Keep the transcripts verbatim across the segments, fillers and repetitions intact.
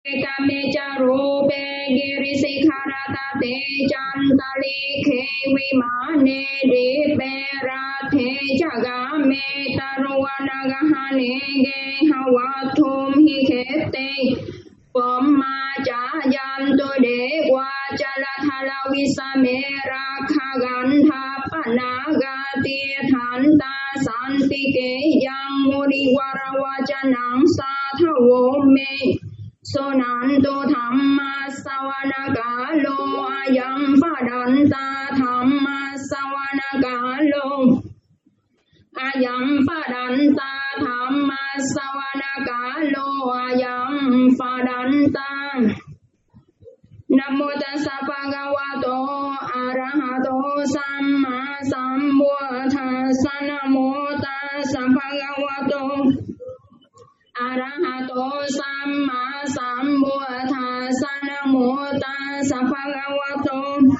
กาเมจารูเปกิริสิขารตาเตจันตลิเควิมาเนดิเปราเทจกาเมตารวานากหาเนเกหวัตถุมหิเคเตปมมาจายันตุเดวาจลทาลวิสเมราคากันทาปนากาติทันตาสันติเกยังมุนิวารวาจนังสาทโวเมโสนันโตธรรมะสวนกาโลอายังปะดันตาธรรมะสวนกาโลอายังปะดันตาธรรมะสวนกาโลอายังปะดันตานะโมตัสสะภะคะวะโตอะระหะโตสัมมาสัมพุทธัสสะนะโมตัสสะภะคะวะโตอะระหะโตสัมมาสัมพุทธัสสะนะโมตัสสะภะคะวะโต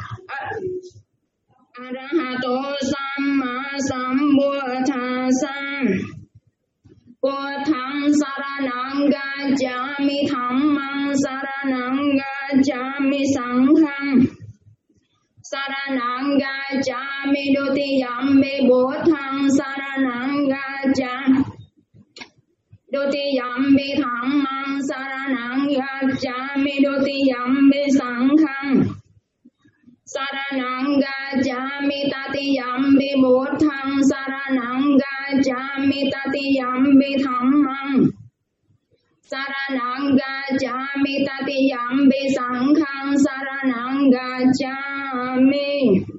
อะระหะโตสัมมาสัมพุทธัสสะพุทธังสรณังกัจฉามิธัมมังสรณังกัจฉามิสังฆังสรณังกัจฉามิดุติยัมปิพุทธังสรณังกัจฉาดุติยัมปิธัมมังสรณังกัจฉามิดุติยัมปิสังฆังสรณังกัจฉามิตติยัมปิพุทธังสรณังกัจฉามิตติยัมปิธัมมังสรณังกัจฉามิตติยัมปิสังฆังสรณังกัจฉามิ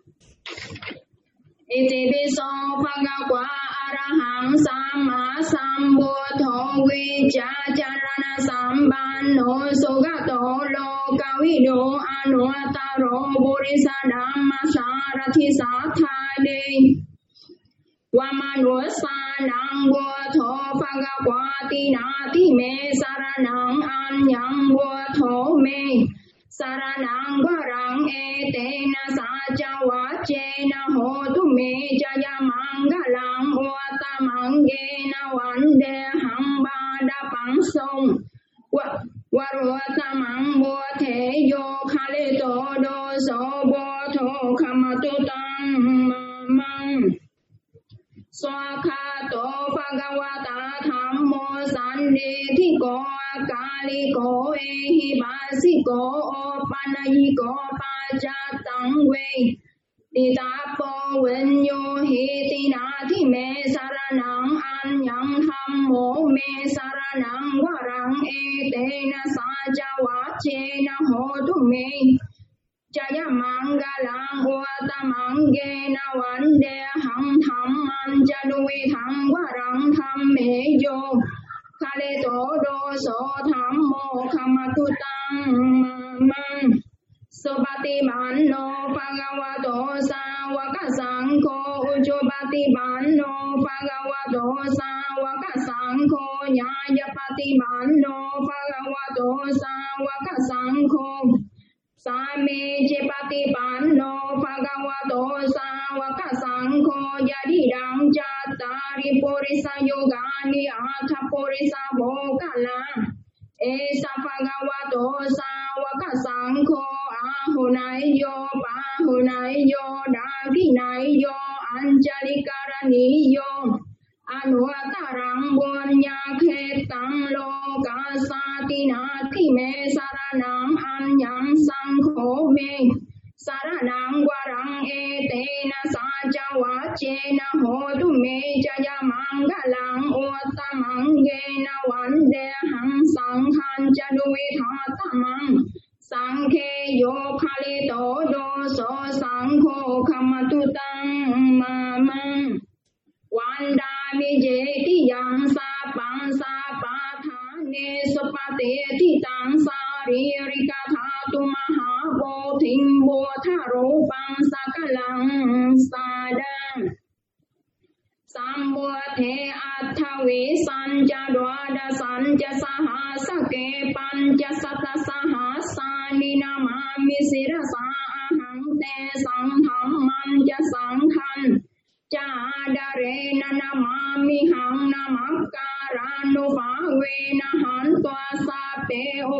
อิติปิโสภะคะวะอะระหังสัมมาสัมพุทโธวิจาจารณสัมปันโนสุขโตโลกวิโดอนุตตโรบุริสธัมมสารถิสัทธาเดวามนุสสานังพุทโธภะคะวะตินาติเมสรณังอัญญังพุทโธเมสรณังวรังเอเตนะสัจวัจเจนะโหตุเมจยมังกลังโอตมังเกนะวันเดหังบาดาปังสงวะวโรตมังโบเทโยคาเลโตโดโสโบโทขมตุตังมังสวากขาโตภะคะวะตาธัมโมสันติทิโกอากาลิโกเอหิปัสสิโกโอปัญญิโกปัจจตังเวติตาโปวิญโยหิตินาทิเมสรณังอัญญังธัมโมเมสรณังวรังเอเตนะสัจวัจเจนะโหตุเมจยมังกลังโอตมังเกนะวันเดหังธัมมันจะดุวิทังวรังธัมเมโยคาเลโตโดโสธัมโมขมตุตังมังสุปฏิปันโนภะคะวะโตสาวกสังโฆอุจุปฏิปันโนภะคะวะโตสาวกสังโฆญาญปฏิปันโนภะคะวะโตสาวกสังโฆสามีจิปฏิปันโนภะคะวะโตสาวกสังโฆยะดิดังจัตตาริปุริสโยกานิอัฏฐปุริสโภคละเอสะภะคะวะโตสาวกสังโฆอาหุนายโยปาหุนายโยดาคินายโยอัญจลิการณิโยอนุตตรังบุญญาเขตังโลกาสาตินาทิเมสรณังอัญญังสังโฆเมสรณังวรังเอเตนะสัจวัจเจนะโหตุเมจยมังกลังโอตมังเกนะวันเดหังสังฆัญจะดุวิทาตมังสังเคโยคาลิโตโดโสสังโฆขมตุตังมามังวันดามิเจติยังสาปังสาปาทาเนสุปเตติตังสาริริกธาตุมหาโพธิงโบธารูปังสักลังสาดังสัมบุเทอัฏฐวิสัญจดวดสัญจสหัสเกปัญจสัตสหัสสานินามามิสิรสาอหังเตสังธัมมันจะสังฆันจาดาเรนะนามามิหังนามักการานุภาเวนะหันตัวสาเปอุปา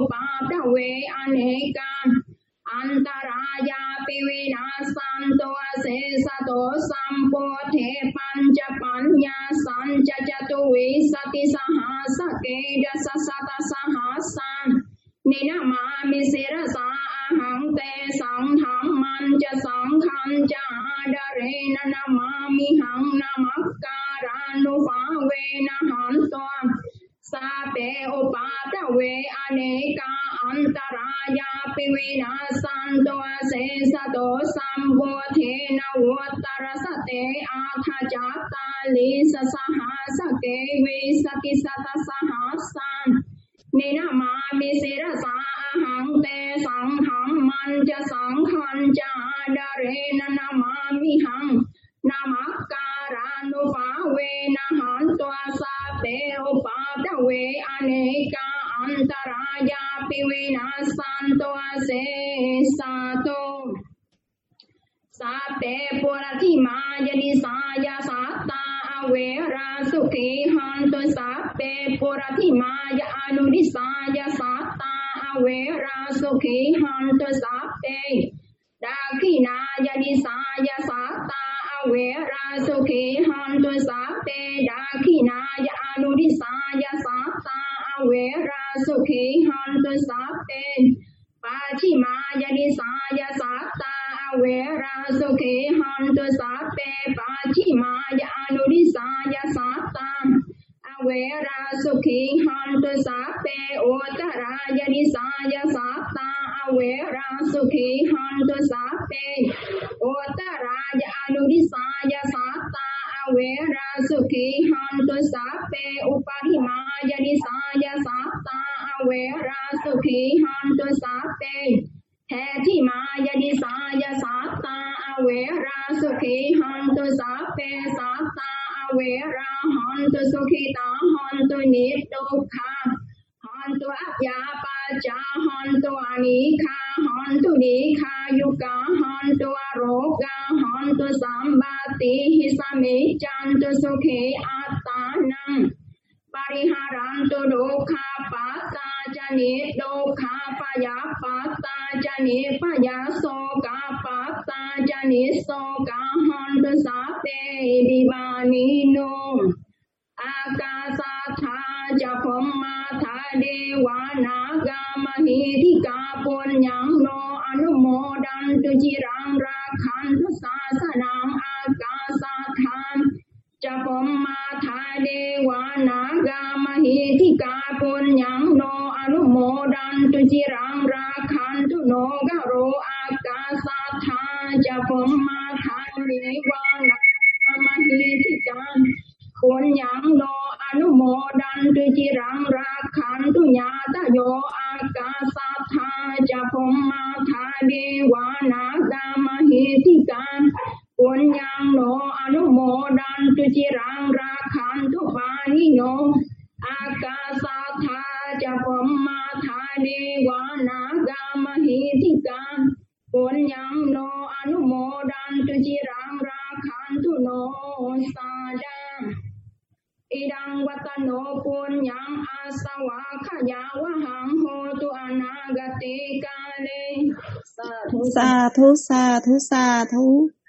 ตเวอเนกาอันตรายาปิวินาสันตัวเสสะโตสัมโพเทปัญจปัญญาสัญจจตุวิสติสหัสเกดสสัตสหัสสันนินามามิสิรสาอาหังเตสังธรรมันจะสังขันจะอาดาเรนนามามิหังนามักการานุภาเวนะหันตัวสาเปอุปาตเวอเนกาอันตรายาปิวินาสันตัวเสสะโตสัมโพเทนะวัตตรสเตอาทาจัตตาลิสสหัสเกวิสติสัตสหัสสันนินามามิสิรสาอาหังเตสังธรรมันจะสังขันจะอาดาเรนนามามิหังนามักการานุภาเวนะหันตัวสาเปอุปาทเวอเนกาอันตรายาปิวินาสันตัวเสสะโตสาเปปุรธิมายนิสายาสัตตาอเวราสุขีหันตุสาเปปุรธิมายาอนุดิสายาสัตตาอเวราสุขีหันตุสาเปดาขินายานิสายาสัตตาอเวราสุขีหันตุสาเปดาขินายาอนุดิสายาสัตตาอเวราสุขีหันตุสาเปปาชิมายานิสายาสัตตาอเวราสุขีหันตุสาเปปาชิมายาอนุดิสายาสัตตาอเวราสุขีหันตุสาเปโอตรายานิสายาสัตตาอเวราสุขีหันตุสาเปโอตรายาอนุดิสายาสัตตาอเวราสุขีหันตุสาเปอุปาทิมายานิสายาสัตตาอเวราสุขีหันตุสาเปแททิมายานิสายาสัตตาอเวราสุขีหันตุสาเปสัตตาอเวราหันตุสุขิตาหันตุนิทุกขาหันตุอัปยาปัจจาหันตุอนิคาหันตุนิคายุกาหันตุโรกาหันตุสัมบาติหิสมิจันตุสุขีอัตตานังปริหารันตุดุขาปัตตาจานิดุขาปยาปัตตาจานิปยาโสกาปัตตาจานิโสกาหันตุสาเปวิบานิโนอากาสาธาจะพมมาธาเดวานากามหิธิกาปุญญังโนอนุโมดันตุจิรังราคันตุศาสนังอากาสาธาจะพมมาธาเดวานากามหิธิกาปุญญังโนอนุโมดันตุจิรังราคันตุโนกโรอากาสาธาจะพมมาธาเดวานากามหิธิกาปุญญังโนอนุโมดันตุจิรังราคันตุญาตโยอากาสาธาจะพมมาธาเดวานากามหิธิกาปุญญังโนอนุโมดันตุจิรังราคันตุปานิโนอากาสาธาจะพมมาธาเดวานากามหิธิกาปุญญังโนอนุโมดันตุจิรังราคันตุโนสาดาอิดังวัตโนปุญญังอาสวะขยาวหังโหตุอนากติกาเลสาธุสาธุสาธุสาธุ.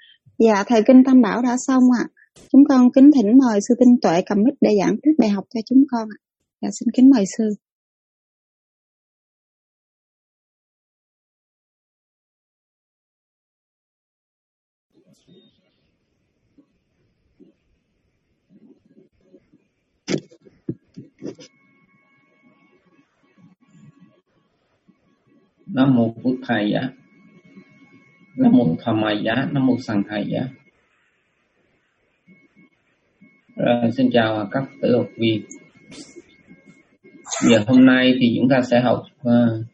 Dạ thầy kinh Tam Bảo đã xong ạ. À. Chúng con kính thỉnh mời sư Tinh Tuệ cầm mic để giảng tiếp bài học cho chúng con ạ. À. Dạ xin kính mời sư. Nam mô Bụt Thầy giá, Nam mô Tham Mày giá, Nam mô Sằng Thầy giá. Rồi, xin chào các tử học viên. Giờ hôm nay thì chúng ta sẽ học uh,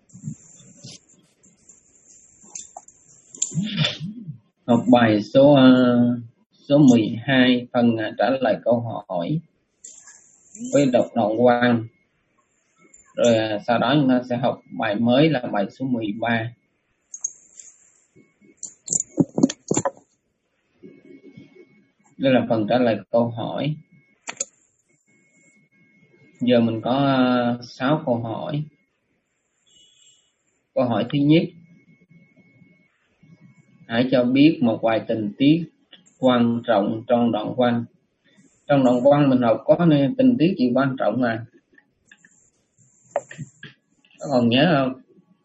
học bài số uh, số mười hai, phần uh, trả lời câu hỏi với đọc đoạn văn. Rồi uh, sau đó chúng ta sẽ học bài mới là bài số mười ba. Đây là phần trả lời câu hỏi. Giờ mình có uh, sáu câu hỏi. Câu hỏi thứ nhất, hãy cho biết một vài tình tiết quan trọng trong đoạn văn. Trong đoạn văn mình học có nên tình tiết gì quan trọng mà có còn nhớ không?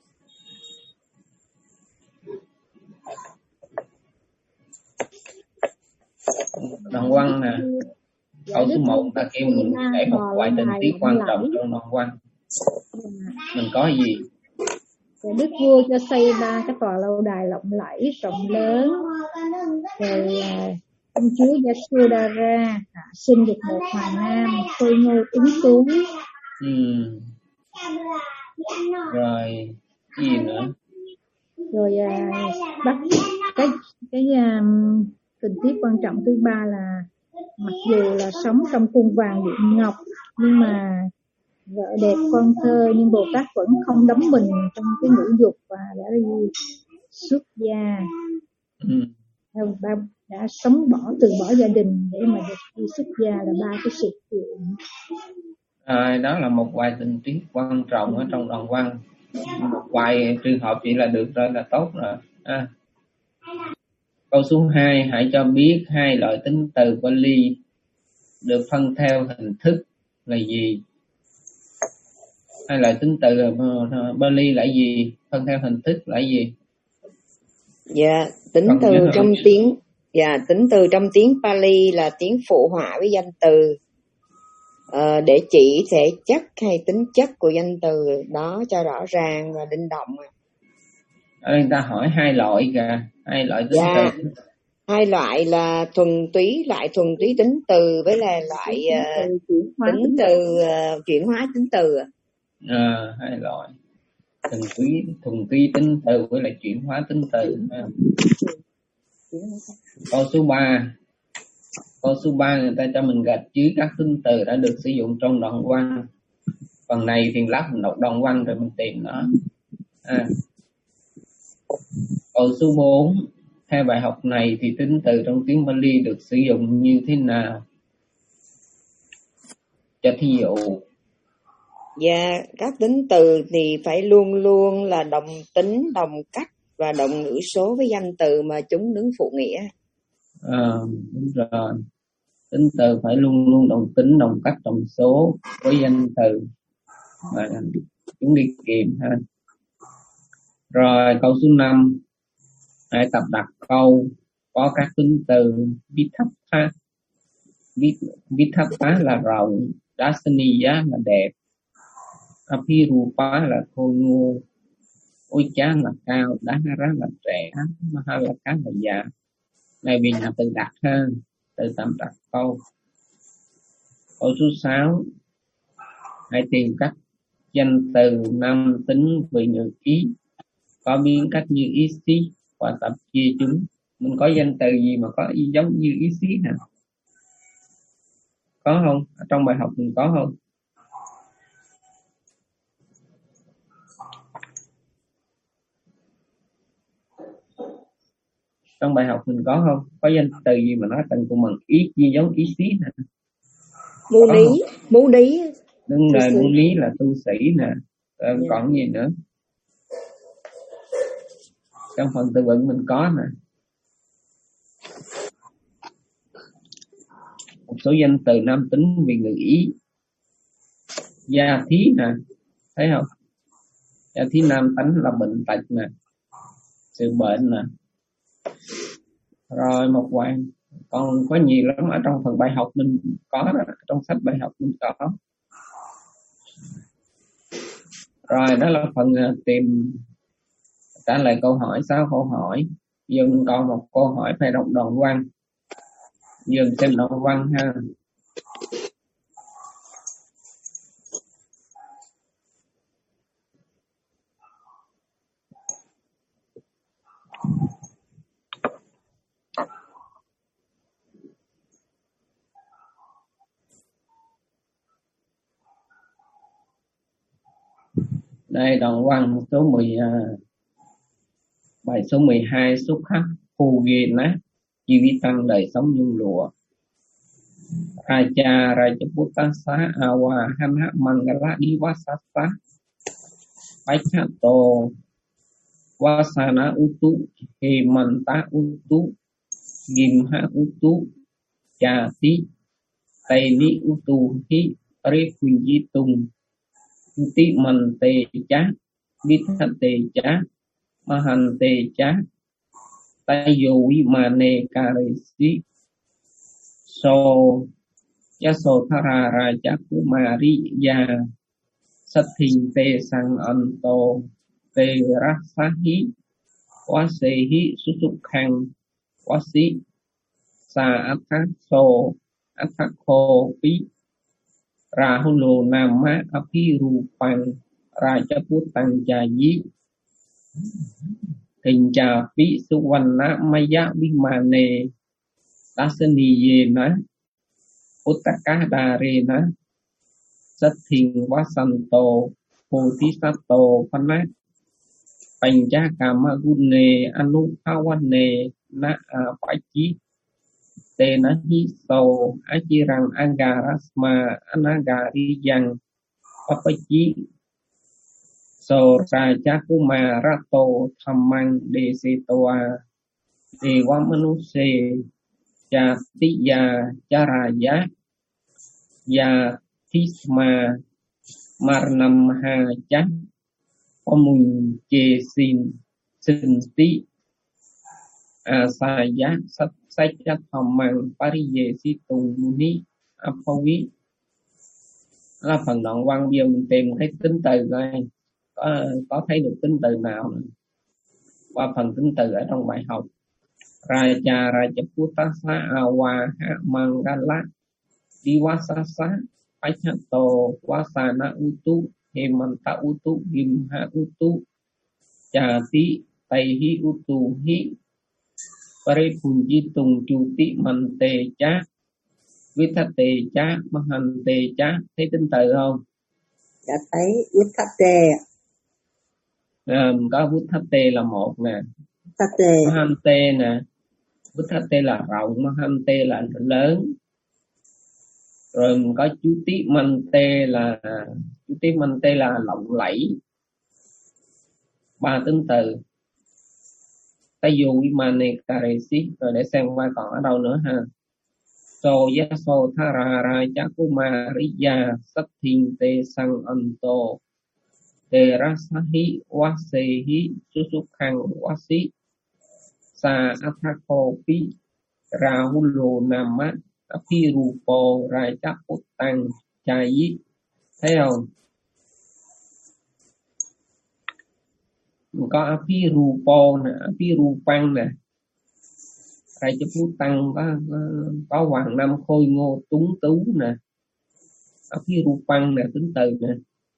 Đoạn văn nè, câu số một là kêu mình kể một vài tình tiết quan trọng trong đoạn văn. Mình có gì? Đức vua cho xây ba cái tòa lâu đài lộng lẫy rộng lớn, rồi công chúa Yasodhara sinh được một hoàng nam khôi ngô tuấn tú. Ừ. Rồi gì nữa? Rồi à, bắt cái cái um, tình tiết quan trọng thứ ba là mặc dù là sống trong cung vàng điện ngọc nhưng mà vợ đẹp con thơ, nhưng Bồ Tát vẫn không đắm mình trong cái ngũ dục và đã đi xuất gia. Ừ. đã, đã sống bỏ từ bỏ gia đình để mà được đi xuất gia là ba cái sự kiện. À, đó là một vài tình tiết quan trọng ở trong đoạn văn. Một vài trường hợp chỉ là được rồi, là tốt rồi. À. Câu số hai, hãy cho biết hai loại tính từ Pali được phân theo hình thức là gì? Hai loại tính từ Pali là gì? Phân theo hình thức là gì? Dạ, tính Còn từ trong không? tiếng dạ, tính từ trong tiếng Pali là tiếng phụ họa với danh từ à, để chỉ thể chất hay tính chất của danh từ đó cho rõ ràng và linh động. Ở đây ta hỏi hai loại kìa, hai loại tính Dạ, từ. hai loại là thuần túy, loại thuần túy tính từ với là loại uh, tính từ, tính từ uh, chuyển hóa tính từ. À, hai loại thuần túy thuần túy tính từ với lại chuyển hóa tính từ. À. Câu số ba, câu số ba người ta cho mình gạch dưới các tính từ đã được sử dụng trong đoạn văn. Phần này thì lát mình đọc đoạn văn rồi mình tìm nó. À. Câu số bốn, theo bài học này thì tính từ trong tiếng Pali được sử dụng như thế nào? Cho thí dụ. Dạ, các tính từ thì phải luôn luôn là đồng tính, đồng cách và đồng ngữ số với danh từ mà chúng đứng phụ nghĩa. À, đúng rồi. Tính từ phải luôn luôn đồng tính, đồng cách, đồng số với danh từ mà chúng đi kèm ha. Rồi câu số năm, hãy tập đặt câu có các tính từ Vithappa. Vithappa là rộng, Dasaniya là đẹp, Apirupa là khôi ngô, Ocha là cao, Dahara là trẻ, Mahalaka là già. Này vì là từ đặt ha, từ tập đặt câu. Câu số sáu, hãy tìm các danh từ nam tính vị ngữ ý có biến cách như ý xí và tập chia chúng. Mình có danh từ gì mà có ý giống như ý xí nè? Có không? Ở trong bài học mình có không? Trong bài học mình có không? Có danh từ gì mà nói từng cùng bằng ý gì giống ý xí nè? Mưu lý, mưu lý. Đúng rồi, mưu lý là tu sĩ nè. Rồi yeah. Còn gì nữa? Trong phần từ vựng mình có nè. Một số danh từ nam tính vì ngữ ý. Gia thí nè, thấy không? Gia thí nam tánh là bệnh tật nè, sự bệnh nè. Rồi một vài, còn có nhiều lắm ở trong phần bài học mình có đó, trong sách bài học mình có. Rồi đó là phần tìm trả lời câu hỏi, sáu câu hỏi. Giờ mình còn một câu hỏi phải đọc đoạn văn. Giờ xem đoạn văn ha. Đây đoạn văn số mười, bài số mười hai, xúc khắc phù ghi nát chi vi tăng đời sống nhung lụa. Acha Rajaputasa Awa Hana Mangala Diwasasa Baichato Wasana utu, Hemanta utu, Gimha utu, Jati, Tayni utu hi, Repunjitung, Uti mante chá, Vithate chá, Mahante chá, Tayo vimane karesi, So Yasothara Raja Kumari Ya Sathing Te Sang Anto Te Rasahi Wasehi Susukhang Wasi Sa Athaso Athakho Pi Rahulo Nama Apirupang Raja Putang Jayi Tình Trà Pi Suvanna Maya Vimane Dasaniyena Uttakadarena Sathing Vasanto Bodhisattva Phana Panchakama Gune Anupawane Na Apachi Tena Hiso Achirang Agarasma Anagariyang Papachi So Raja Kumarato Thamang Desitoa Dewa Manuse Jatiya Jaraya Ya Thisma Marnam Haja Omun Jesin Sinti Asaya Satsaja Thamang Pariyesi Tùng Muni Aphawi. Là phần đoạn văn bây giờ mình tìm thấy tính từ coi có, có thấy được tính từ nào nữa. Qua phần tính từ ở trong bài học Raja Raja Putasa Awa Mangala Diwasasa Pachato Wasana Utu Hemanta Utu Gimha Utu Jati Taihi Utu Hi Paripunjitung Chuti Mante Cha Vithate Cha Mahante Cha. Thấy tính từ không? Đã thấy Vithate. À, có Vithate là một nè, Vithate. Mahante nè. Vithate là rộng, Mahante là lớn. Rồi mình có chú tí Mante là chú tí Mante là lộng lẫy. Ba tính từ. Tayo Vimane Karesi. Rồi để xem qua còn ở đâu nữa ha. So Yaso Thara Raja Kumariya Sathing Te Sang Anto Te Rasahi Wasehi Susukhang Wasi Sa Athakho Pi Rahulo Nama Apirupo Raja Putang Jayi. Thấy không? Mình có Apirupo nè, Apirupang nè. Raja Putang có, có, có hoàng năm khôi ngô túng tú nè. Apirupang nè, tính từ nè.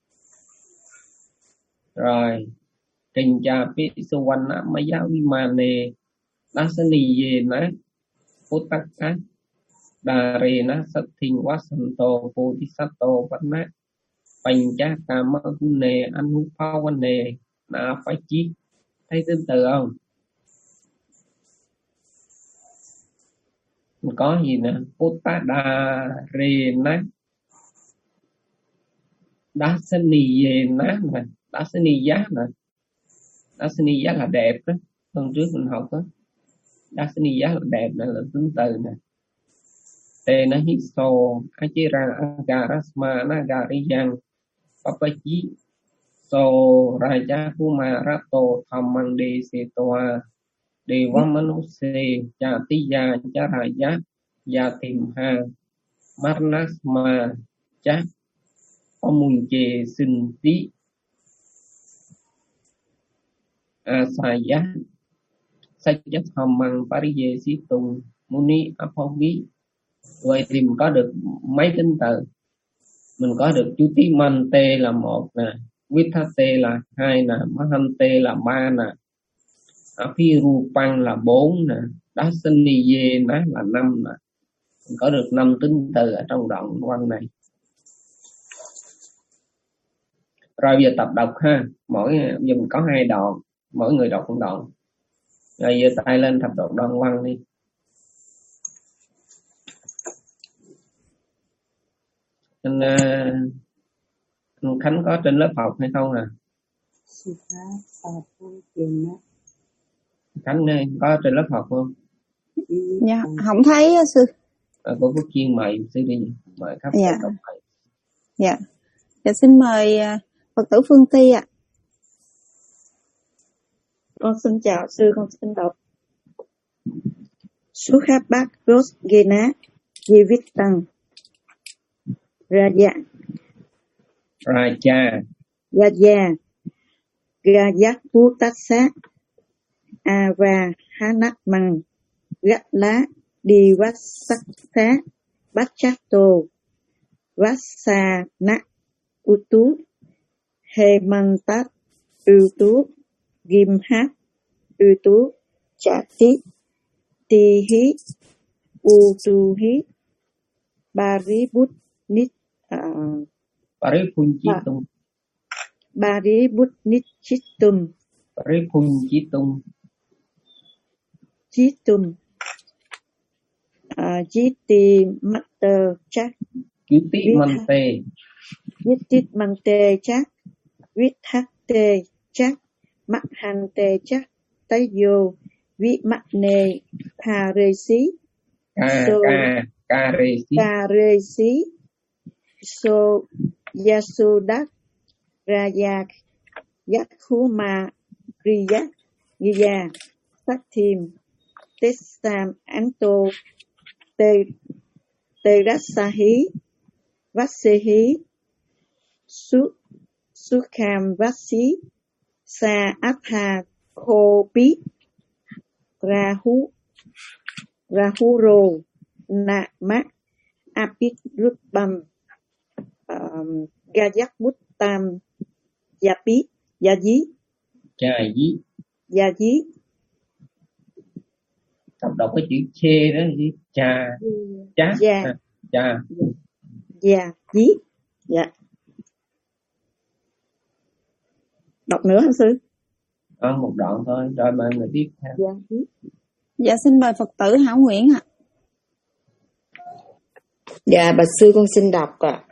Rồi Trình Trà Pi Suvanna Maya Vimane Dasaniyena Uttaka Darena Sathing Vasanto Bodhisattva Phana Panchakama Gune Anupawane Napachi. Thấy tính từ không? Mình có gì nè? Uttadarena Dasaniyena nè, Dasaniya nè. Dasaniya là đẹp đó. Hôm trước mình học đó. Dasaniya là đẹp nè, là tính từ nè. Tê nó hít sô Achira Agarasma Nagariyang Papachi So Raja Kumarato Thamang Desitoa Dewa Manuse Jatiya Jaraya Yatimha Marnasma Cha Omunche Sinti Asaya Sajat Thamang Pariyesi Tùng Muni Aphavi. Vậy thì mình có được mấy tính từ? Mình có được chú tí Mante là một nè, Vithate là hai nè, Mahante là ba nè, Apirupang là bốn nè, Dasaniyena là năm nè. Mình có được năm tính từ ở trong đoạn văn này. Rồi giờ tập đọc ha. Mỗi giờ mình có hai đoạn, mỗi người đọc một đoạn. Rồi giờ tay lên tập đọc đoạn văn đi. Anh, anh Khánh có trên lớp học hay không à? Khánh ơi, có trên lớp học không? Dạ, không thấy á sư. À, cô Phúc Chiên mời sư đi, mời khắp Dạ. cộng thầy. Dạ. Dạ xin mời uh, Phật tử Phương Ti ạ. À. Con xin chào sư, con xin đọc. Sukhabat Rosgena Jivitang Raja Raja Raja Gayakutasa Avahanatmang Gatla Divasaksa Bachato Vasana Utu Hemantat Utu Gimhat Utu Chati Tihi Utuhi Baribut Nit uh, Paripunchitum Baribut Nichitum Paripunchitum Chitum uh, Jiti Matter Chak Cuti Mante Jitit Mante Chak Vithate Chak Makhante Chak Tayo Vi Matne Paresi Ca So Ca Caresi Paresi So Yasudak Rayak Yakhuma Kriya Giya Satim Tesam Anto Te Terasahi Vasehi Su Sukham Vasi Sa Atha Kopi Rahu Rahuro Nama Apit Rupam um, Gayak Muttam Yapi Yaji Chayi. Yaji Đọc đọc cái chữ chê đó chữ cha chá Dạ cha Yaji. Dạ. Đọc nữa hả sư? Có một đoạn thôi rồi mà người tiếp theo. Yaji. Dạ xin mời Phật tử Hảo Nguyễn ạ. À. Dạ bạch sư con xin đọc ạ. À.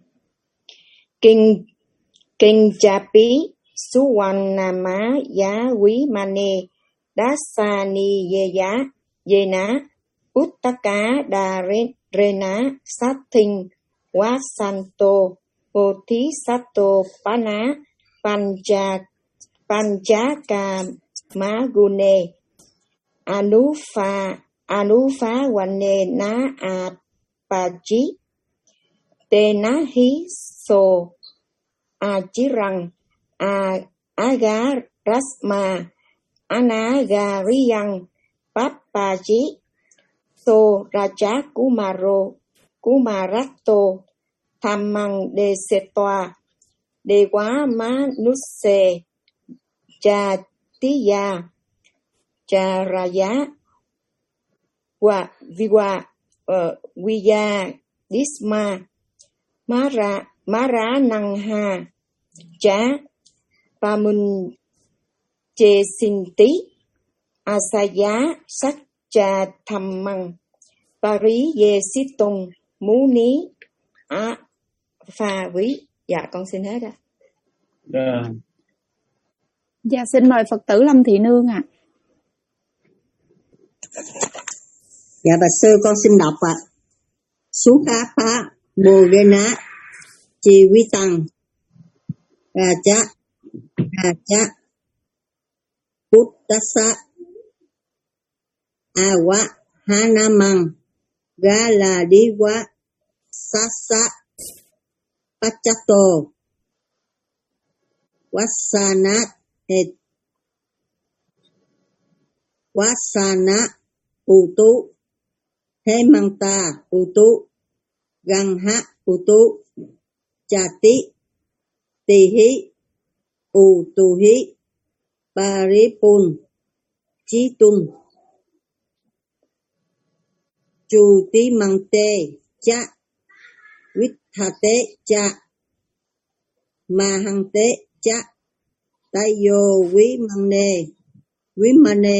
Kinh Kinh Chapi Suwanama Giá Quý Mane Dasani Ye Giá Ye Ná Uttaka Đà Rena Satin Wasanto Poti Sato Pana Panja Panjaka Magune Anufa Anufa Wane Na Apaji Tena Hi So Ajirang A Agarasma Anagariang Papaji So Raja Kumaro Kumarato Thamang De Setoa De Quá Má Nusse Cha Tiya Cha Raya Wa Viwa uh, Viya Disma Mara Mara Nangha Cha Pamun Che Sinti Asaya Sakcha Thammang Pari Ye Situng Muni A Pha Quý. Dạ con xin hết ạ. Rồi. Dạ xin mời Phật tử Lâm Thị Nương ạ. À. Dạ bạch sư con xin đọc ạ. À. Sukapa Bogena Chi Vi Tăng Raja Raja Puttasa Awa Hanamang Galadiwa Sasa Pachato Wasanat et Wasana Utu Hemanta Utu Gangha Utu Chati Tihi Utuhi Paripun Chitun Chuti Mante Cha Vithate Cha Mahante Cha Tayo Vimane Vimane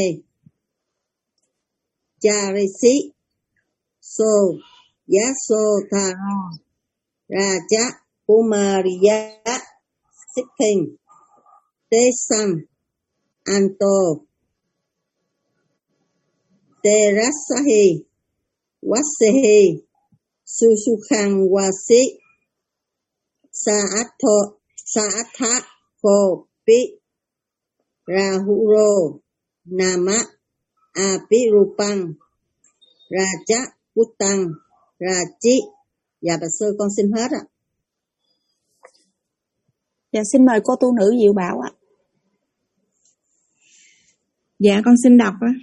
Charisi So Yaso Thara Raja Kumariya Sikhin Tesam Anto Terasahi Wasehi Susukhang Wasi Saatho Saatha Pho Pi Rahuro Nama Apirupang Raja Putang Raji. Dạ bà sư con xin hết ạ. Dạ xin mời cô tu nữ Diệu Bảo ạ. Dạ con xin đọc á.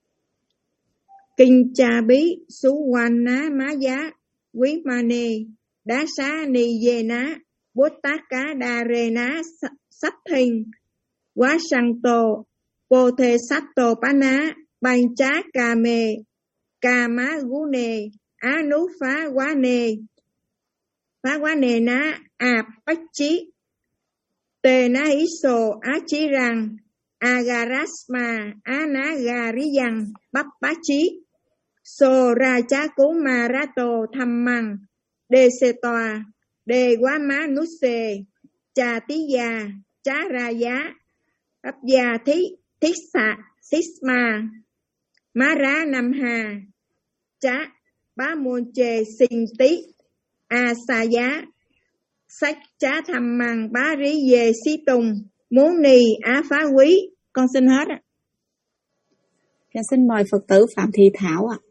Kinh cha bí sú quan ná má giá quý ma nê đá xá ni dê ná bốt tác cá đa rê ná sách thinh quá sang tô cô thê sách tô bá ná banh chá ca mê ca má gú nê á nú phá quá nê phá quá nê ná ạp bách chí tê ná ý sô á chí rằng agarasma á ná gà rí dăng bắp bá chí so ra chá cú ma ra tô thăm măng đê xê toa đê quá má nút xê chà tí già chá ra giá bắp già thí thích xạ xích ma má rá năm hà chá bá môn chê sinh tí a xa giá sách chá thăm măng bá rí về xí tùng muốn nì á phá quý. Con xin hết ạ. Dạ xin mời Phật tử Phạm Thị Thảo ạ.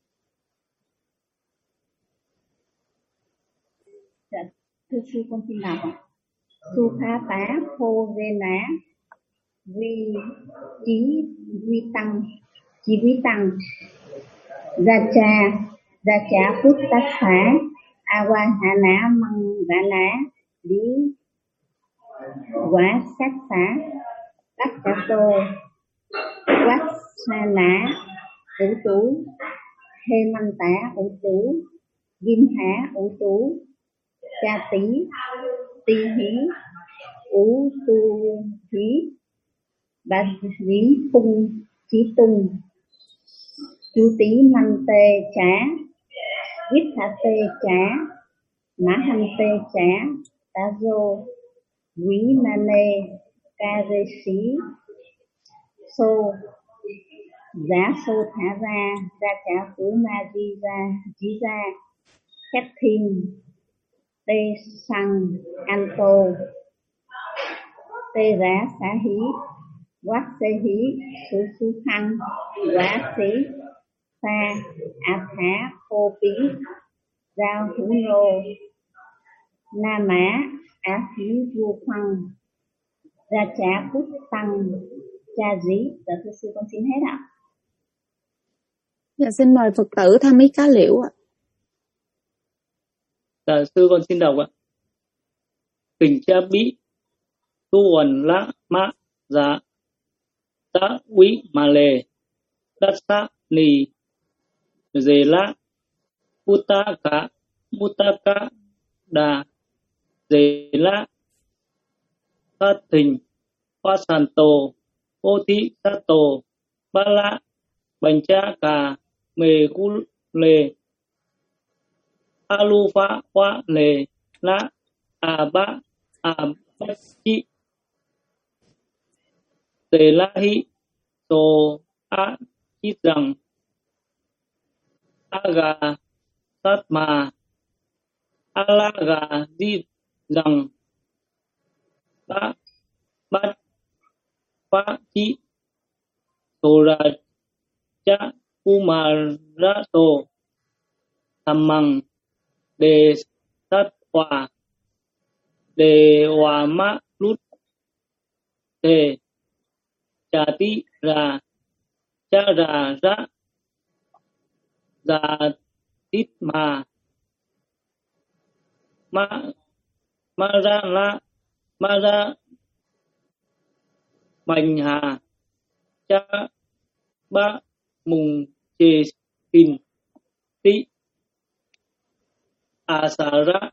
Dạ, thưa sư con xin đọc ạ. Su tha tá phô dê ná vi chí vi tăng chí vi tăng ra cha ra cha phút tác xá awa hà ná măng gã ná lý quá sát xá các cả tô quát sa ná ủ tú hê măng tá ủ tú kim há ủ tú cha tí ti hí ủ tu hí ba lý phung chí tung chú tí măng tê chá viết thả tê chá mã hành tê chá tá dô quý ma nê ca rê xí xô giá xô thả ra ra trả phú ma di ra dí ra khép thiên tê sang an tô tê rá xá hí quát xê hí su su khăn quá xí xa áp thá khô bí giao hữu nô na mã áp hí vua khoăn ra trả phút tăng cha dí. Dạ thưa sư con xin hết ạ. Dạ xin mời Phật tử Tham Ý Cá Liễu ạ. Dạ sư con xin đọc ạ. Kinh cha bí tu quần lá mã dạ tá quý mà lề đát sát nì dề lá Utaka Utaka đà dề lá sát thình hoa sàn tổ ô thị sát tổ ba la bành cha cà mề cu lề alu phá hoa lề la à ba à ba chi tề la hi tô a chi rằng aga sát mà alaga di rằng ba ba phá chi tô ra cha umara tô tham măng đề sát hòa đề hòa mã lút đề cha tí ra cha ra ra ra tít mà ma ma ra la ma ra bành hà cha ba mùng chê tin tí a sa ra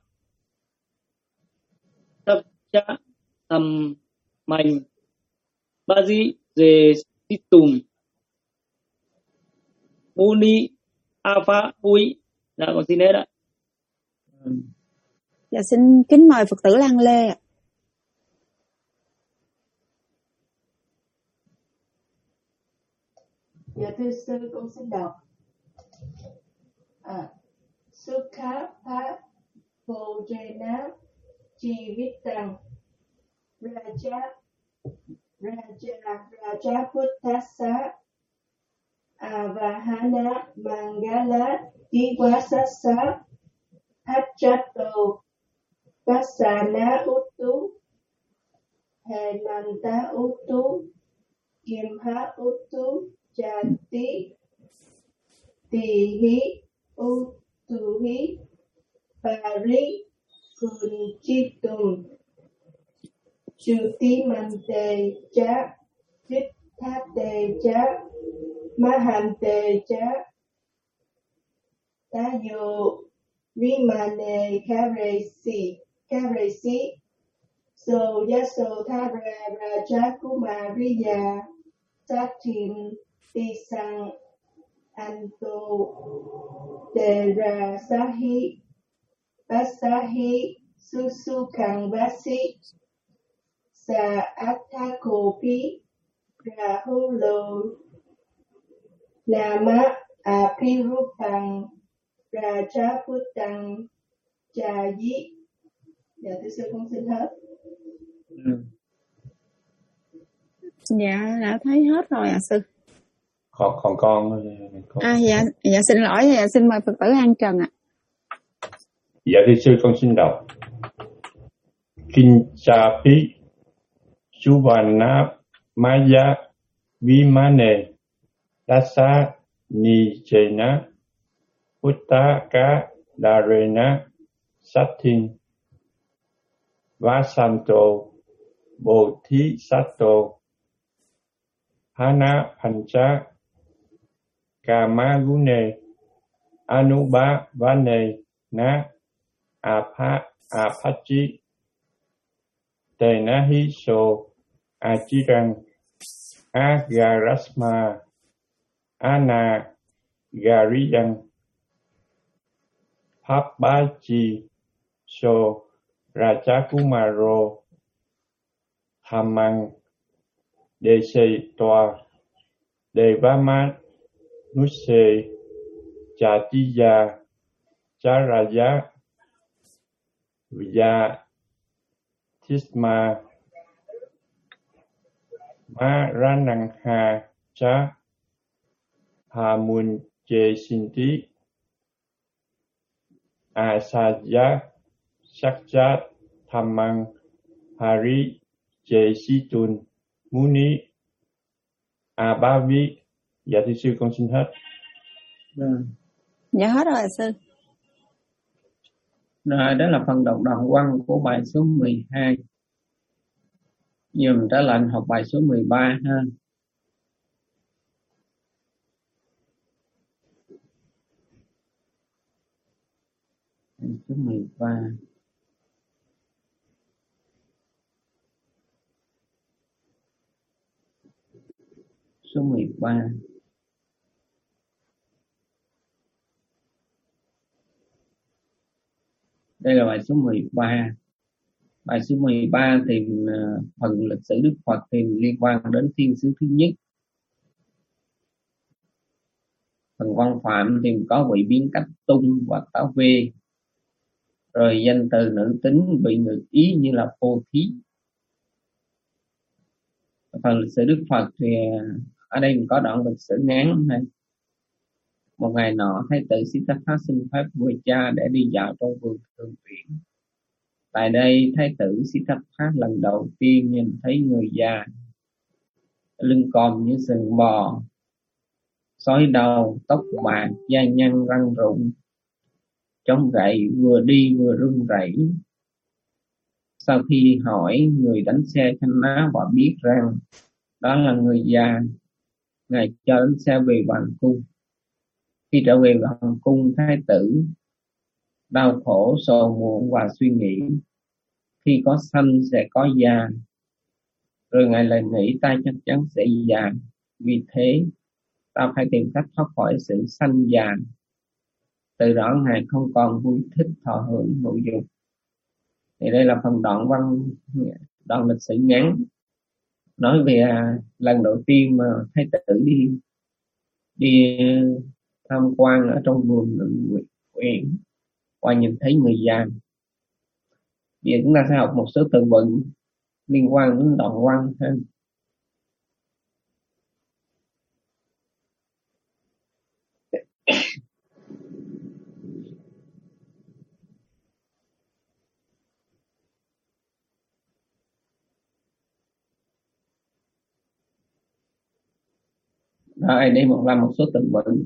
thập cha thầm mạnh ba di dê tít tùm muni a phá uy. Dạ con xin hết ạ. Dạ xin kính mời Phật tử Lan Lê ạ. Dạ thưa sư, con xin đọc. À, Sukha Pha Phojana Jivitang Raja Raja Raja Puttasa Avahana Mangala Diwasasa Hachato Pasana Uttu Hemanta Uttu Kimha Uttu Jati Tihi Uttuhi Pari Kunchitum Chuti Mante Cha Vittate Cha Mahante Cha Tayo Vimane Karesi Karesi So Yaso Thara Raja Kumariya Satin Tisang Anto Tera Sahi Basahi Susukang Basi Sa Atakopi Rahulo Nama Apirupang Raja Putang Jayi. Dạ thưa sư con xin hết. Ừ. Dạ đã thấy hết rồi ạ à, sư. Còn còn con, con. À dạ dạ xin lỗi, dạ xin mời Phật tử An Trần ạ. À. Dạ thưa sư con xin đọc. Kinchapi Suvana Maya Vimane Dasa Nijena Uttaka Darena Satin Vasanto Bodhisattva Hana Pancha Kamagune Anubhavane Na Apha Apachi Tenahiso Achirang Agarasma Ana Gariyang Papachi So Rajakumaro Thamang Dese Toa Devama Nuse Chatiya Charaya Vya Tisma Maranangha Cha Hamun Je Sinti Asaya Sakja Thamang Hari Je Situn Muni Abavi. Dạ thưa sư con xin hết. Rồi. Dạ hết rồi sư. Rồi đó là phần đọc đoạn văn của bài số mười hai. Giờ mình trở lại học bài số mười ba ha. Bài số mười ba. Số mười ba. Đây là bài số mười ba. Bài số mười ba thì phần lịch sử Đức Phật thì liên quan đến thiên sứ thứ nhất. Phần văn phạm thì có vị biến cách tung và táo vê. Rồi danh từ nữ tính bị ngược ý như là phô thí. Phần lịch sử Đức Phật thì ở đây có đoạn lịch sử ngắn này. Một ngày nọ thái tử Siddhartha xin phép vua cha để đi dạo trong vườn thường uyển. Tại đây thái tử Siddhartha lần đầu tiên nhìn thấy người già, lưng còm như sừng bò, sói đầu, tóc bạc, da nhăn răng rụng, chống gậy vừa đi vừa run rẩy. Sau khi hỏi người đánh xe khanh ná và biết rằng đó là người già, ngài cho đánh xe về hoàng cung. Khi trở về hoàng cung, thái tử đau khổ, sầu muộn và suy nghĩ, khi có sanh sẽ có già. Rồi ngài lại nghĩ ta chắc chắn sẽ già, vì thế ta phải tìm cách thoát khỏi sự sanh già. Từ đó ngài không còn vui thích thọ hưởng ngũ dục. Thì đây là phần đoạn văn, đoạn lịch sử ngắn nói về à, lần đầu tiên mà thái tử đi đi tham quan ở trong vườn quyển qua nhìn thấy người già. Bây giờ chúng ta sẽ học một số từ vựng liên quan đến đoạn văn ha. Rồi đây một là một số từ vựng.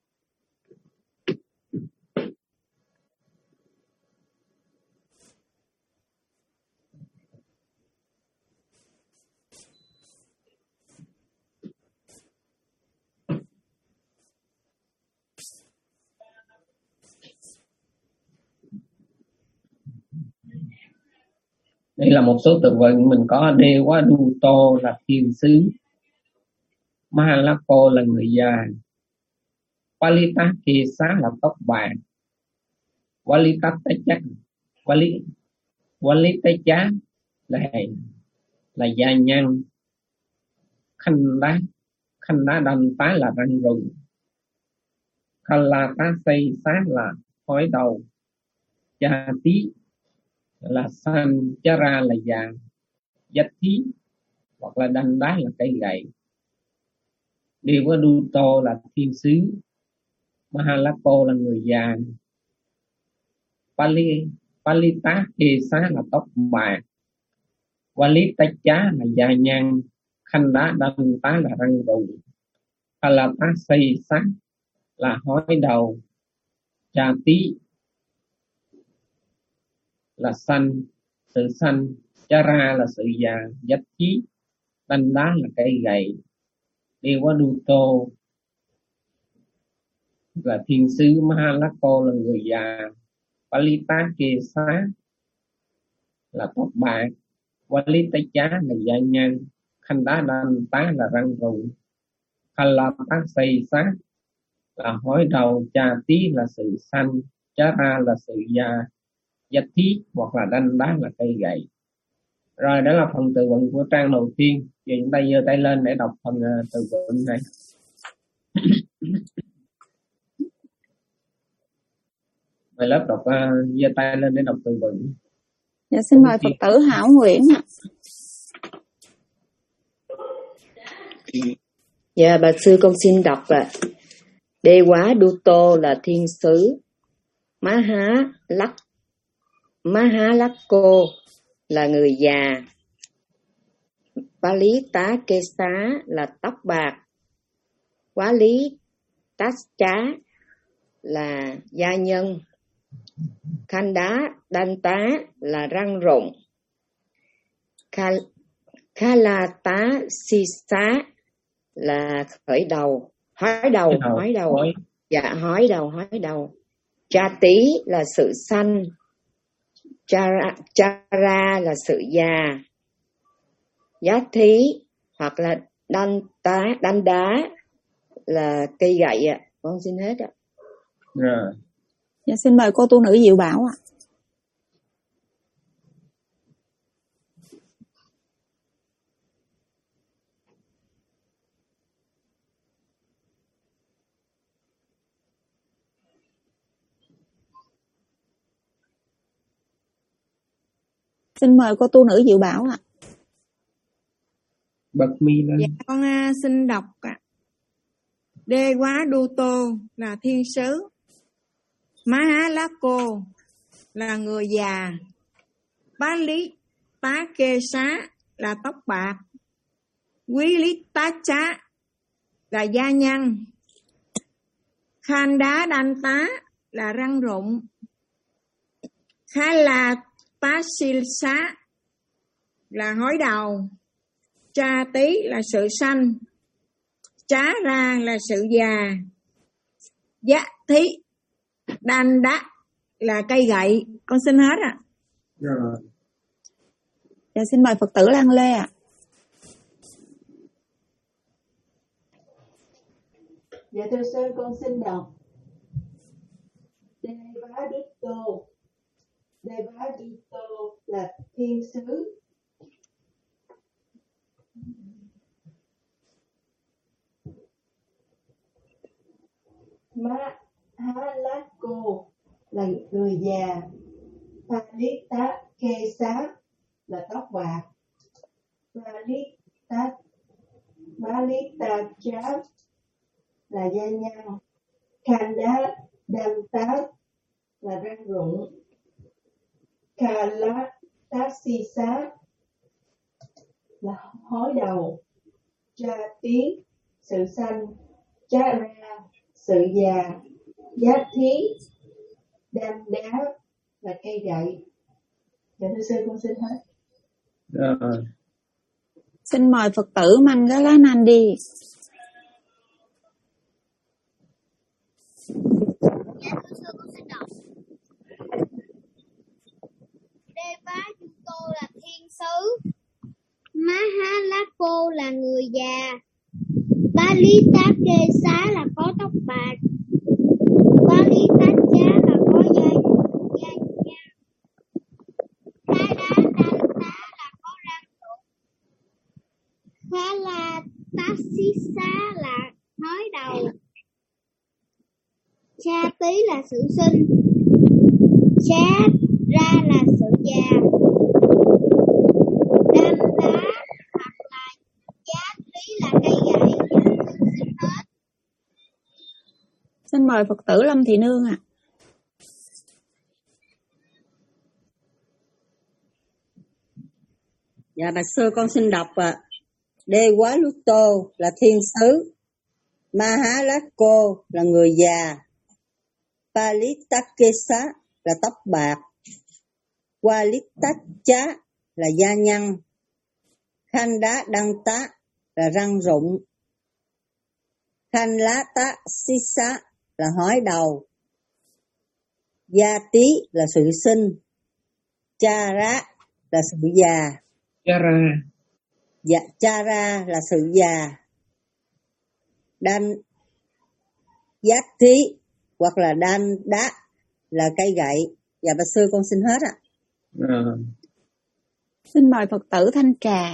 Đây là một số từ vựng mình có. Dewaduto là thiên sứ, Mahalako là người già, Palitakesa là tóc bạc, Walitatecha Wali Walitecha là là gia nhân, Khanh đá Khanh đá đâm tái là răng rụng, Kalatase sát là hói đầu, Cha tí là san, Chara là già, Yati hoặc là đanh đá là cây gậy, Dewaduto là thiên sứ, Mahalako là người già, Pali Palitakesa là tóc bạc, Walitacha là gia nhân, Khanh đá đanh tái là răng rụng, Kalatase là hói đầu, Cha tí là xanh, sự xanh, Chara là sự già, Dách chí, đanh đá là cây gậy, Dewaduto là thiên sứ, Mahalako là người già, Palitakesa là tóc bạc, Walitacha là gia nhân, Khanh đá đanh tá là răng rụng, Kalatase là hói đầu, Cha tí là sự xanh, Chara là sự già, Dách thí hoặc là đanh đá là cây gậy. Rồi đó là phần từ vựng của trang đầu tiên. Giờ chúng ta giơ tay lên để đọc phần uh, từ vựng này. Mời lớp đọc uh, giơ tay lên để đọc từ vựng. Dạ xin mời Phật tử Hảo Nguyễn ạ. Dạ bà sư con xin đọc ạ. Dewaduto là thiên sứ, Mahalak Mahalako là người già, Palitakesa là tóc bạc, Walitacha là gia nhân, Khanh đá đanh tá là răng rụng, Kalatashisa là khởi đầu, hói đầu, hói đầu, dạ hói đầu, hói đầu, Cha tí là sự xanh, Chara, chara là sự già, Giá thí hoặc là đanh tá, đanh đá là cây gậy ạ. Con xin hết ạ. Rồi. Dạ xin mời cô tu nữ Diệu Bảo ạ. Xin mời cô tu nữ Diệu Bảo ạ. Bật mi lên. Dạ con uh, xin đọc ạ. Dewaduto là thiên sứ, Mahalako là người già, Palitakesa là tóc bạc, Walitacha là gia nhân, Khanh đá đanh tá là răng rụng, Kalatashisa là hói đầu, Cha tí là sự xanh, Chá ra là sự già, Giá thí đanh đá là cây gậy. Con xin hết ạ. Rồi. Dạ xin mời Phật tử Lan Lê ạ. Dạ thưa sư con xin đọc. Dewaduto Dewaduto là thiên sứ, Mahalako là người già. Palita Kesa là tóc bạc. Palita Palita Cháp là da nhăn. Kanda Danta là răng rụng. Kala Tassisa là hói đầu. Jati sự sanh. Chara sự già. Giác thí đam đá là cây gậy. Dạ thưa sư, con xin hết. Rồi. Xin mời Phật tử Mangalanandi. Dạ thưa sư, con xin đọc. Devayuto là thiên sứ. Mahalako là người già. Palitakesa là có tóc bạc. Palitacha là có da da da. Kadadanta là có răng rụng. Kalatasisa là hói đầu. Cha tí là sự sinh. Cha ra là sự già. Đam đá hoặc là giá lý là cây gậy. Xin hết. Xin mời Phật tử Lâm Thị Nương ạ. À. Dạ bạch sư, con xin đọc ạ. À. Dewaluto là thiên sứ. Mahalako là người già. Palitakesa là tóc bạc. Walitacha là da nhăn. Khanda Danta là răng rụng. Khanlata Sisa là hói đầu. Gia tí là sự sinh. Chara là sự già. Chara. Dạ, chara là sự già. Đan giác thí hoặc là đan đá là cây gậy. Dạ bạch sư, con xin hết ạ. À. Xin mời Phật tử Thanh Trà.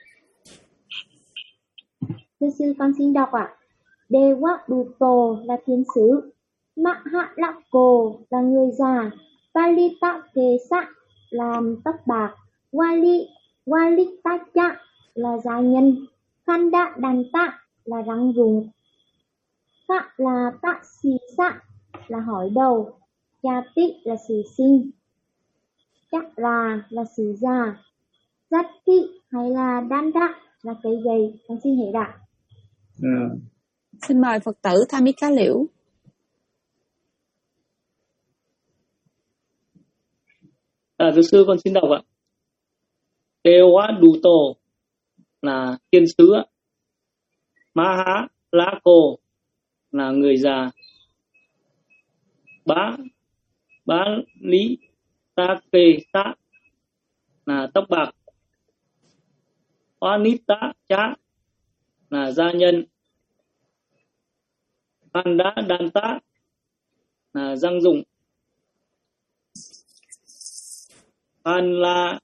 Thưa sư, con xin đọc ạ. À. Dewaduto là thiên sứ. Mahalako là người già. Palitakesa là tóc bạc. Wali Walitacha là gia nhân. Khanda Danta là răng rụng. Ka là Tassisa là hỏi đầu. Jati là sự sinh. Chakra là sự già. Jati hay là Danda là cây gậy. Con xin hệ đạ. À. Xin mời Phật tử Thamika Liễu. À, thưa sư, con xin đọc ạ. Dewaduto là thiên sứ. Mahalako là người già. Bá Bá Lý Takesa là tóc bạc. Anita Cha là gia nhân. Kanda Danta là răng rụng. Khanla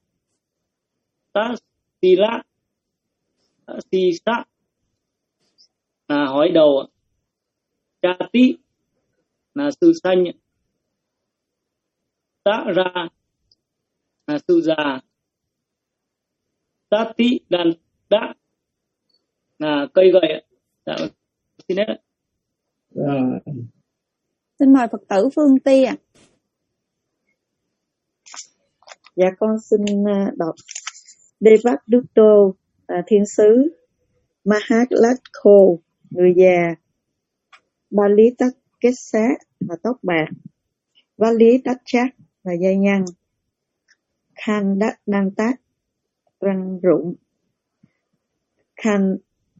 Tasila Sisa là hói đầu. Chati là sự sanh. Tá ra là sự già. Tati đàn đá là cây gậy. Dạ, xin hết. Rồi. Xin mời Phật tử Phương Ti ạ. À. Dạ con xin đọc. Devaduto là thiên sứ. Mahalako người già. Palitakesa là tóc bạc. Walitacha là da nhăn. Khandadanta răng rụng. Khan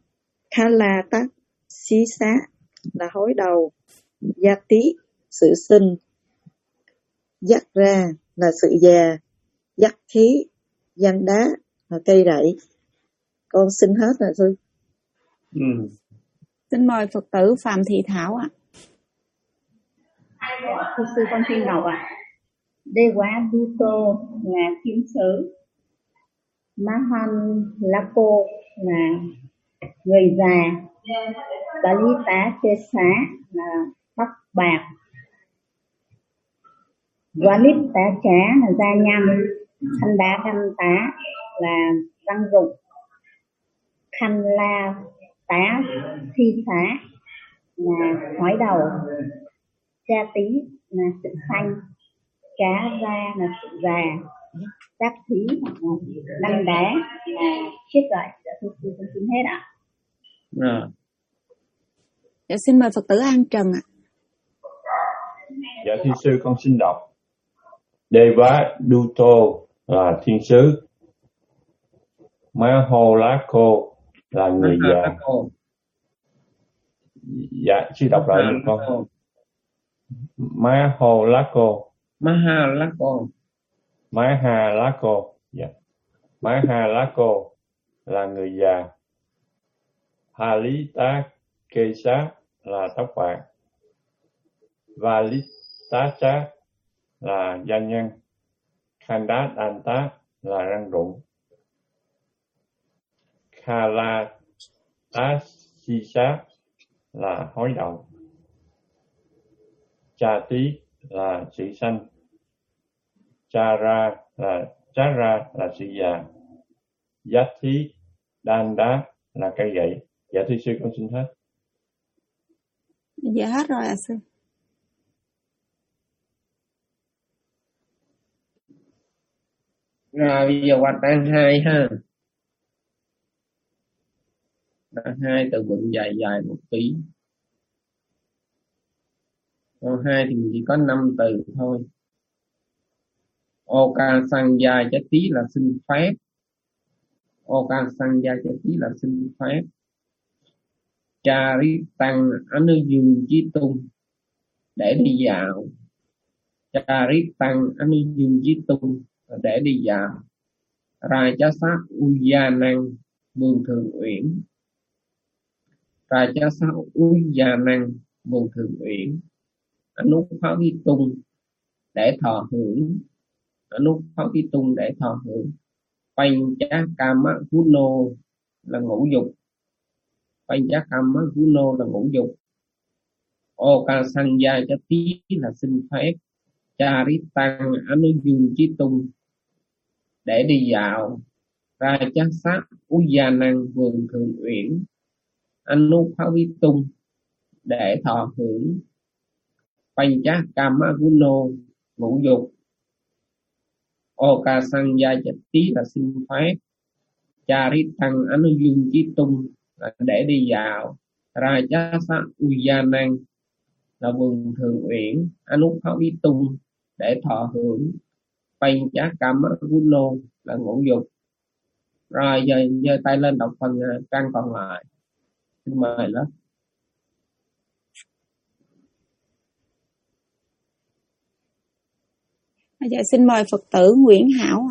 Kalatasisa là hối đầu. Jati sự sinh. Dắt ra là sự già. Dắt khí danh đá là cây đậy. Con xin hết rồi thôi. Ừ. Xin mời Phật tử Phạm Thị Thảo ạ. À. Thưa sư, con xin đọc ạ. À. Dewaduto là thiên sứ. Mahalako là người già. Palitakesa là tóc bạc. Valit tá trá là da nhăn, khăn đá đâm tá là răng rụng, khăn la tá thi phá là hói đầu, cha tí là sự xanh, cá ra là sự già, giáp thí hoặc là đâm đá là chiếc gậy. Dạ thưa sư con xin hết ạ. Rồi. Dạ xin mời Phật tử An Trần ạ. Dạ thưa sư con xin đọc. Deva Duto là thiên sứ, Maholako là người già. Dạ sư đọc lại giùm con. Maholako. Mahalako. Mahalako. Dạ. Mahalako là người già. Halita Kesa là tóc bạc. Valitacha là gia nhân. Khanda Danta là răng rụng. Kalatasisa là hói đầu. Chati là sự xanh. Chara là Chara là sự già. Yathi Danda là cây gậy. Dạ thưa sư con xin hết. Dạ hết rồi ạ sư. Rồi bây giờ qua trang hai ha. Trang hai từ vựng dài dài một tí. Câu hai thì mình chỉ có năm từ thôi. Oka Sanya Chati là xin phép. Oka Sanya Chati là xin phép. Charitang Anuyung Chitung để đi dạo. Charitang Anuyung Chitung để đi dạo. Rajasa Uyanang vườn thường uyển. Rajasa Uyanang vườn thường uyển. Anuphavitung để thọ hưởng. Anuphavitung để thọ hưởng. Panchakama Guno là ngũ dục. Panchakama Guno là ngũ dục. Okasanya Chati là xin phép. Charitang Anuyung Chitung để đi dạo. Rajasa Uyanang vườn thường uyển. Anuphavitung để thọ hưởng. Panchakama Guno ngũ dục. Okasanya Chati là xin phép. Charitang Anuyung Chitung là để đi dạo. Rajasa Uyanang là vườn thường uyển. Anuphavitung để thọ hưởng. Panchakama Guno là ngũ dục. Rồi giờ giơ tay lên đọc phần trang còn lại. Xin mời lớp. Dạ xin mời Phật tử Nguyễn Hảo.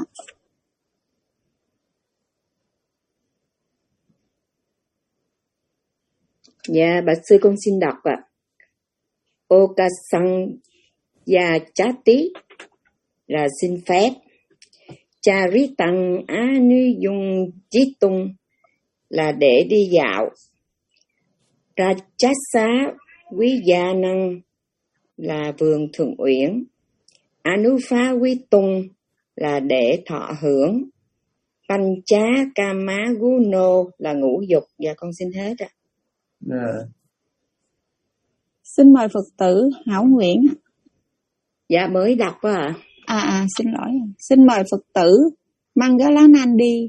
Dạ bạch sư con xin đọc ạ. Okasanya Chati là xin phép. Charitang Anuyung Chitung là để đi dạo. Rajasa Viyanang là vườn thường uyển. Anuphavitung là để thọ hưởng. Panchakama Guno là ngũ dục. Dạ con xin hết ạ. À. Xin mời Phật tử Hảo Nguyễn. Dạ mới đọc á ạ. À à xin lỗi. Xin mời Phật tử Mangalanandi.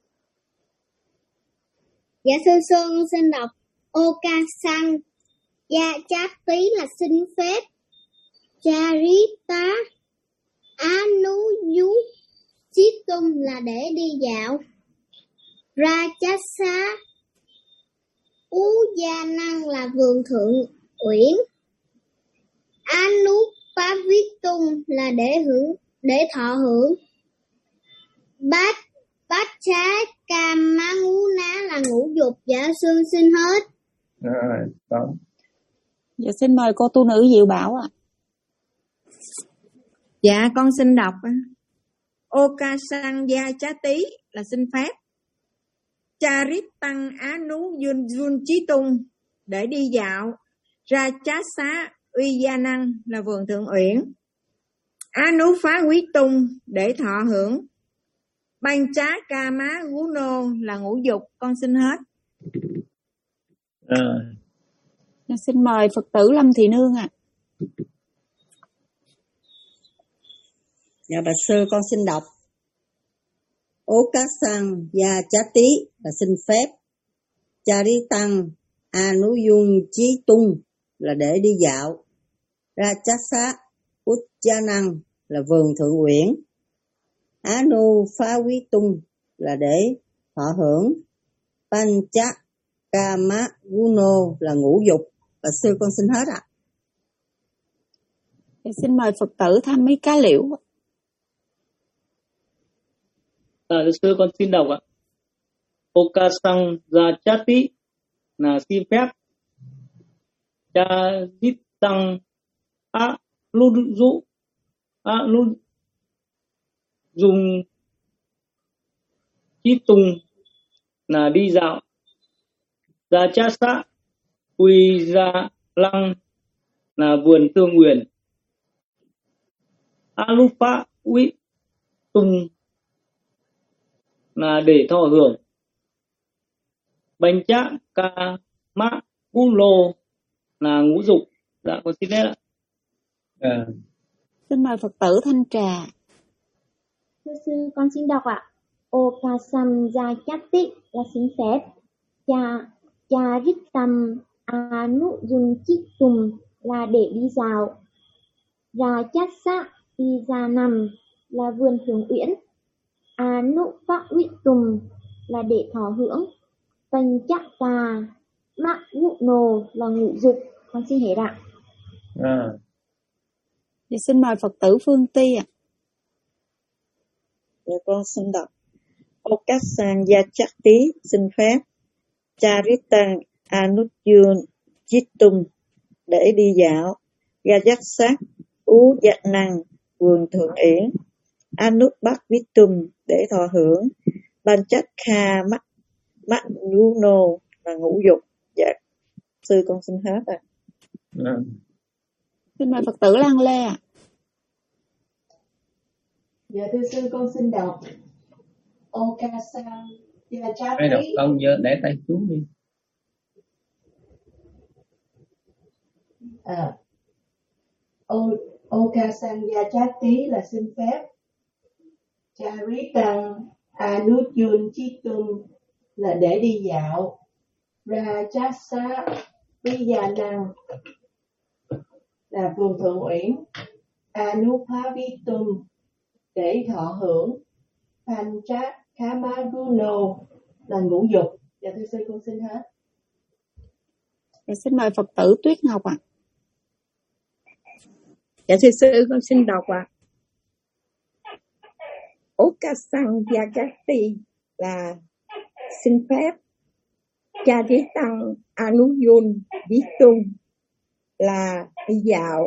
Dạ sư Xuân xin đọc. Okasanya Chati là xin phép. Charita Anuyung Chitung là để đi dạo. Rajasa Uyanang là vườn thượng uyển. Anuphavitung là để hưởng để thọ hưởng. Bát Bát Chá Kamanguna là ngũ dục. Dạ sư xin hết. Rồi, tốt. Dạ xin mời cô tu nữ Diệu Bảo ạ. À. Dạ con xin đọc. Okasanya Chati là xin phép. Charitang Anuyung Chitung để đi dạo. Rajasa uy gia năng là vườn thượng uyển. Á nú phá quý tung để thọ hưởng. Banh trá ca má gú nô là ngũ dục. Con xin hết. À. Xin mời Phật tử Lâm Thị Nương ạ. À. Dạ bà sư con xin đọc. Ố cá sang gia chá tí là xin phép. Cha rí tăng a nú dung chí tung là để đi dạo. Ra chá xá út cha năng là vườn thượng uyển. Á nu phá quý tung là để thọ hưởng. Pan chá ca má gu nô là ngũ dục. Bà sư con xin hết ạ. À. Xin mời Phật tử Tham Mỹ Cá Liễu. À, sư con xin đọc ạ. Okasang Jachati là xin phép. Cha Dít Tăng A Lu Dụ A Lu Dùng Chí Tùng là đi dạo. Gia Chát Xã Quy Gia Lăng là vườn tương uyển. Alupa Uy Tùng là để thọ hưởng. Bánh chá ca mã u lô là ngũ dục. Dạ con xin hết ạ. À. Xin mời Phật tử Thanh Trà. Thưa sư con xin đọc ạ. Okasam Jachati là xin phép. Cha cha rít tâm anu dùng chích tùng là để đi dạo. Ra chát xã y ra nằm là vườn thượng uyển. Anu pháp uy tùng là để thọ hưởng. Bành chắc tà mạ ngụ nồ là ngũ dục. Con xin hết ạ. À. Thì xin mời Phật tử Phương Ti ạ. À. Dạ con xin đọc. Okasang gia chắc tí xin phép. Charitang Anujun Jittum để đi dạo. Gajak sát Ú Dạ Năng vườn thượng uyển. Anut Bắc Vitum để thọ hưởng. Banchak Kha Mắt Mắt Nuno là ngũ dục. Dạ sư con xin hết ạ. À. À. Xin mời Phật tử Lan Lê ạ. À. Dạ thưa sư con xin đọc. Okasang Jachati. Ai đọc xong giờ để tay xuống đi. À. Okasang Jachati là xin phép. Charitang Anujun Chitum là để đi dạo. Rajasa Viyanang là vườn thượng uyển. Anupavitum để thọ hưởng. Pancha Kamaguno là ngũ dục. Dạ thưa sư con xin hết. Dạ, xin mời Phật tử Tuyết Ngọc ạ. À. Dạ thưa sư con xin đọc ạ. À. Okasang Jachati là xin phép. Charitang Anujun Vitum là đi dạo.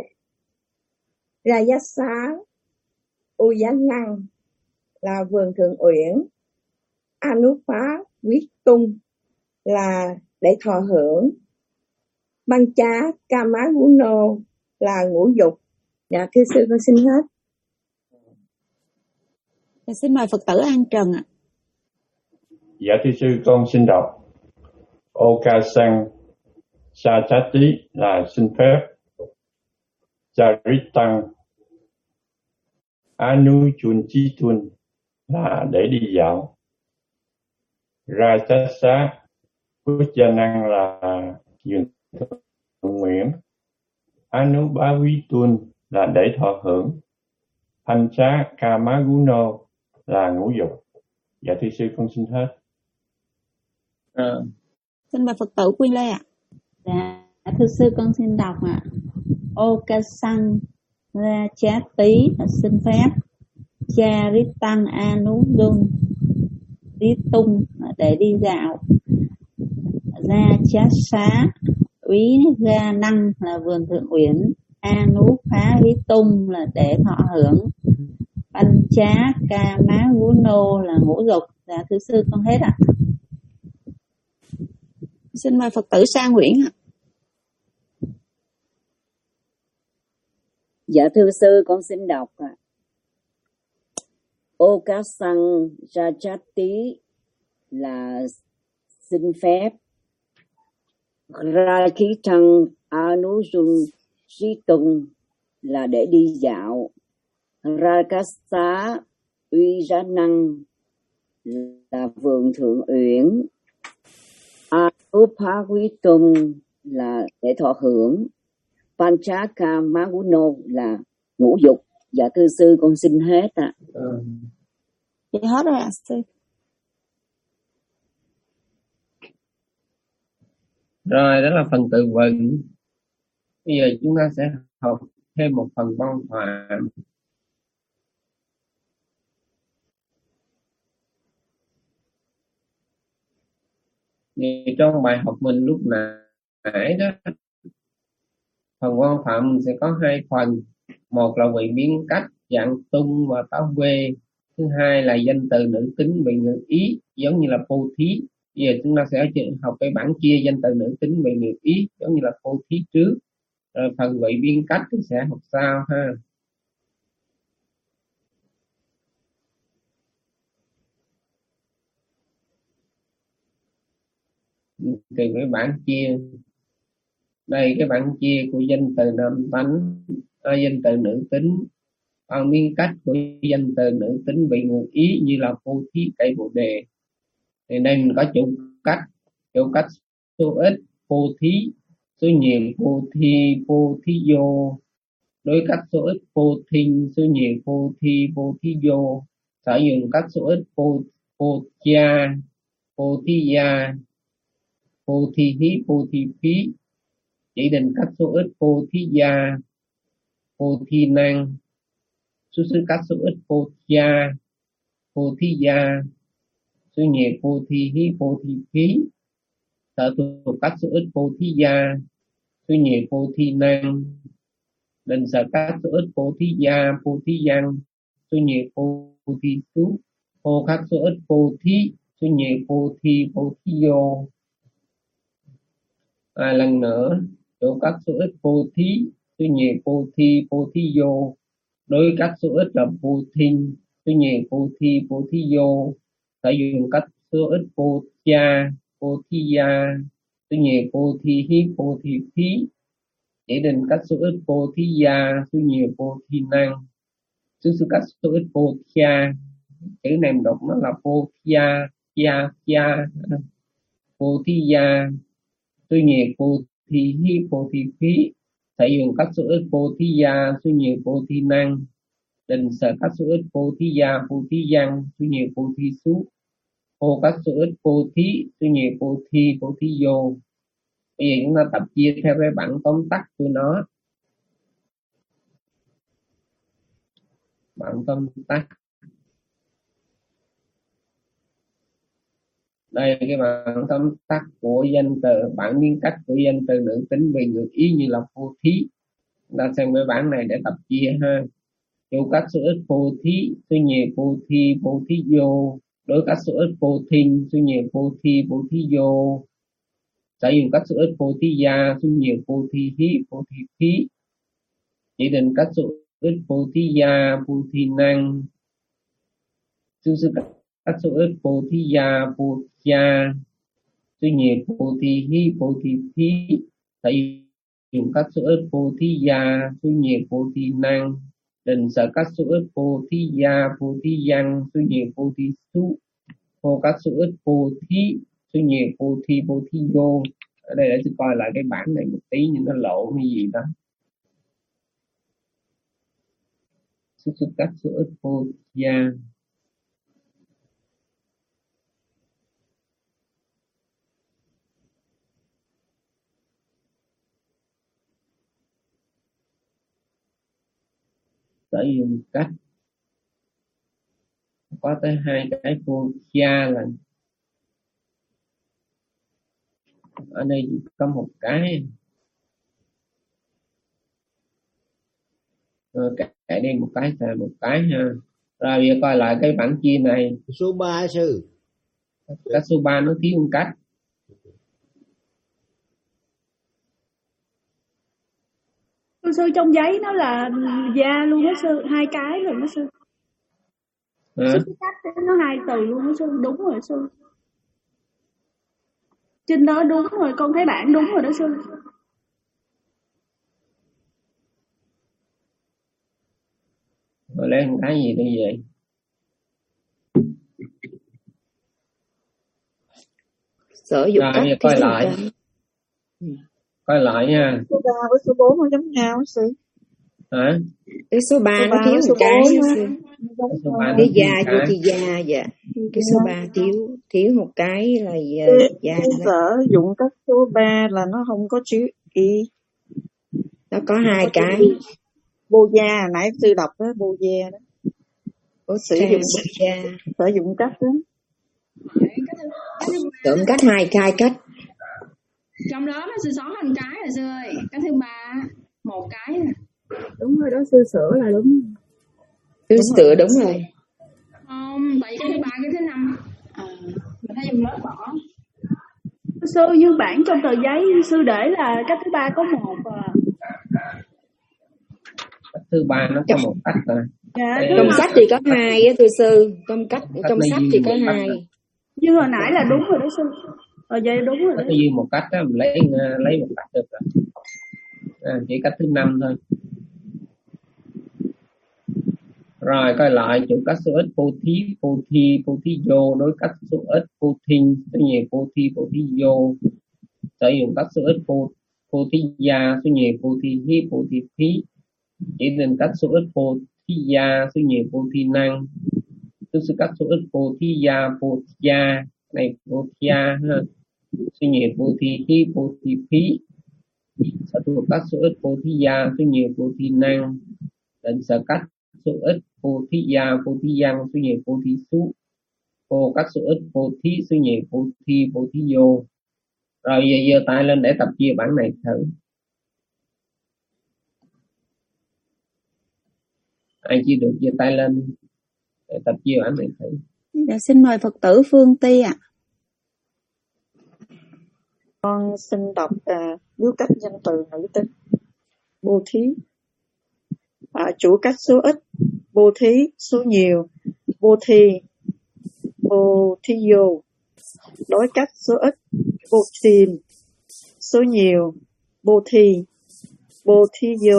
Rajasa Uyanang là vườn thượng uyển. Anupa Quyết Tung là để thọ hưởng. Băng chá Kamaguno là ngũ dục. Dạ thưa sư con xin hết. Dạ, xin mời Phật tử An Trần ạ. Dạ thưa sư con xin đọc. Okasang Jachati là xin phép. Charitang Anujunjitun là để đi dạo. Rajasa Pujanang là vườn thượng uyển. Anubhavitun là để thọ hưởng. Pancha Kamaguno là ngũ dục. Dạ thưa sư con xin hết. À. Xin mời Phật tử Quy Lê ạ. Dạ thưa sư con xin đọc ạ. À. Okasang Jachati là xin phép. Charitang Anujun Vitum để đi dạo. Ra chát xá úy ga năng là vườn thượng uyển. Anu phá Vitum là để thọ hưởng. Pancha Kamaguno là ngũ dục. Dạ thưa sư con hết ạ. À. Xin mời Phật tử Sa Nguyễn ạ. Dạ thưa sư, con xin đọc ạ. Okasang Rajati là xin phép, Rakitang Anujun Jitung là để đi dạo, Rakasa Uyanang là vườn thượng uyển, Anupavitum là để thọ hưởng, Panchaka Maguno là ngũ dục. Dạ thưa sư, con xin hết ạ. À. Ừ. Vậy hết rồi ạ sư. Rồi, đó là phần từ vựng. Bây giờ chúng ta sẽ học thêm một phần văn phạm. Như trong bài học mình lúc nãy đó, phần văn phạm sẽ có hai phần. Một là vị biến cách, dạng tung và táo quê. Thứ hai là danh từ nữ tính bị ngữ ý, giống như là phô thí. Bây giờ chúng ta sẽ học cái bảng chia danh từ nữ tính bị ngữ ý, giống như là phô thí trước. Rồi phần vị biến cách thì sẽ học sau ha. Từ cái bảng chia. Đây cái bảng chia của danh từ nam tánh, à, danh từ nữ tính. Phần biến cách của danh từ nữ tính bị ngữ ý như là phô thí, cây bồ đề. Thì đây mình có chủ cách, chủ cách số ít, phô thí, số nhiều, phô thi, phô thí vô. Đối cách số ít, phô thinh, số nhiều, phô thi, phô thí vô. Sử dụng cách số ít, phô, phô cha, phô thí gia, phô thi hí, phô thi phí. Chỉ định cách số ít, phô thí gia, phô thi năng. Số xứ cách số ít, phô cha, phô thí gia, số nhiều, phô thi hí, phô thi phí. Sở thuộc cách số ít, phô thí gia, số nhiều, phô thi năng. Định sở cách số ít, phô thí gia, phô thí văn, số nhiều, phô thi sú. Phô cách số ít, phô thí, số nhiều, phô thi, phô thí vô. À, lần nữa, chỗ cách số ít, phô thí, số nhiều, phô thi, phô thí vô. Đối cách số ít là phô thinh, số nhiều, phô thi, phô thí vô. Sử dụng cách số ít, phô cha, phô thi gia, số nhiều, phô thi hí, phô thi phí. Chỉ định cách số ít, phô thí gia, số nhiều, phô thi năng. Số số cách số ít, phô cha. Chữ này mình đọc nó là phô gia, gia, gia, phô thí gia, số nhiều, phô thi hí, phô thi phí. Sử dụng cách số ít, phô thí gia, số nhiều, phô thi năng. Định sở cách số ít, phô thí gia, phô thí văn, số nhiều, phô thi sú. Phô cách số ít, phô thí, số nhiều, phô thi, phô thí vô. Bây giờ chúng ta tập chia theo cái bảng tóm tắt của nó. Bảng tóm tắt. Đây cái bảng tóm tắt của danh từ, bảng biến cách của danh từ nữ tính bị ngữ ý như là phô thí. Chúng ta xem cái bảng này để tập chia ha. Chủ cách số ít, phô thí, số nhiều, phô thi, phô thí vô. Đối cách số ít, phô thinh, số nhiều, phô thi, phô thí vô. Sử dụng cách số ít, phô thí gia, số nhiều, phô thi hí, phô thi phí. Chỉ định cách số ít, phô thí gia, phô thi năng. Số số cách số ít, phô thí gia, phô gia, số nhiều, phô thi hí, phô thi phí. Sử dụng cách số ít, phô thí gia, số nhiều, phô thi năng. Định sở cách số ít, phô thí gia, phô thí văn, số nhiều, phô thi sú. Phô cách số ít, phô thí, số nhiều, phô thi, phô thí vô. Ở đây để tôi coi lại cái bảng này một tí nhưng nó lộ hay gì đó. Số số cách số ít, phô gia. Sử dụng cách có tới hai cái phô gia lần. Ở đây chỉ có một cái. Rồi kệ đi một cái xài một cái ha. Rồi bây giờ coi lại cái bảng chia này. Số ba sư. Cái số ba nó thiếu một cách. Sư, sư trong giấy nó là gia luôn đó sư, hai cái rồi đó sư. À. Sư cái cách nó hai từ luôn đó sư, đúng rồi sư. Trên đó đúng rồi, con thấy bản đúng rồi đó sư. Rồi lấy cái gì đi vậy? Sở dụng cách rồi coi lại ừ. coi lại nha. Số ba với số bốn nó giống nhau sư. Hả? Cái số ba số nó thiếu một cái cái da vô chi da dạ. Cái số ba thiếu thiếu một cái là da. Sở dụng cách số ba là nó không có chữ y. Nó có nó hai có cái. Bô gia nãy sư đọc đó, bô gia đó. Có sử dụng da. Sử dụng cách đó. Tưởng cách hai hai cách. Trong đó nó sư sáu thành cái rồi sư ơi. Cái thứ ba một cái nè. Đúng rồi đó, sư sửa là đúng. Sư sửa đúng rồi. Không, tại cái thứ ba cái thứ năm à, mình thấy trong lớp bỏ. Sư như bản trong tờ giấy sư để là cách thứ ba có một à. Cách thứ ba nó có một cách rồi. Dạ, trong sách thì có hai á thưa sư. Trong cách trong sách thì có hai. Như hồi nãy là đúng rồi đó sư. Rồi vậy đúng rồi. Nó như một cách đó, mình lấy lấy một cách được rồi. À, chỉ cách thứ năm thôi. Rồi coi lại chủ cách số ít vô thí vô thi vô thí vô đối cách số ít vô thinh số nhiều vô thi vô thí vô sử dụng cách số ít vô vô thí gia số nhiều vô thi hí vô thi phí chỉ định cách số ít vô thí gia số nhiều vô thi năng tức số cách số ít vô thí gia vô gia này vô gia ha số nhiều vô thi hí vô thi phí sở thuộc cách số ít vô thí gia số nhiều vô thi năng định sở cách số ít vô thí gia vô thí văn số nhiều vô thí số vô các số ít vô thí số nhiều vô thi vô thí vô. Rồi giờ giơ tay lên để tập chia bản này thử. Ai chia được giơ tay lên để tập chia bản này thử. Dạ, xin mời Phật tử Phương Ti ạ. À. Con xin đọc uh, viết cách danh từ nữ tính. Vô thí. À, chủ cách số ít, vô thí, số nhiều, vô thi, vô thi vô, đối cách số ít, vô tìm, số nhiều, vô thi, vô thi vô,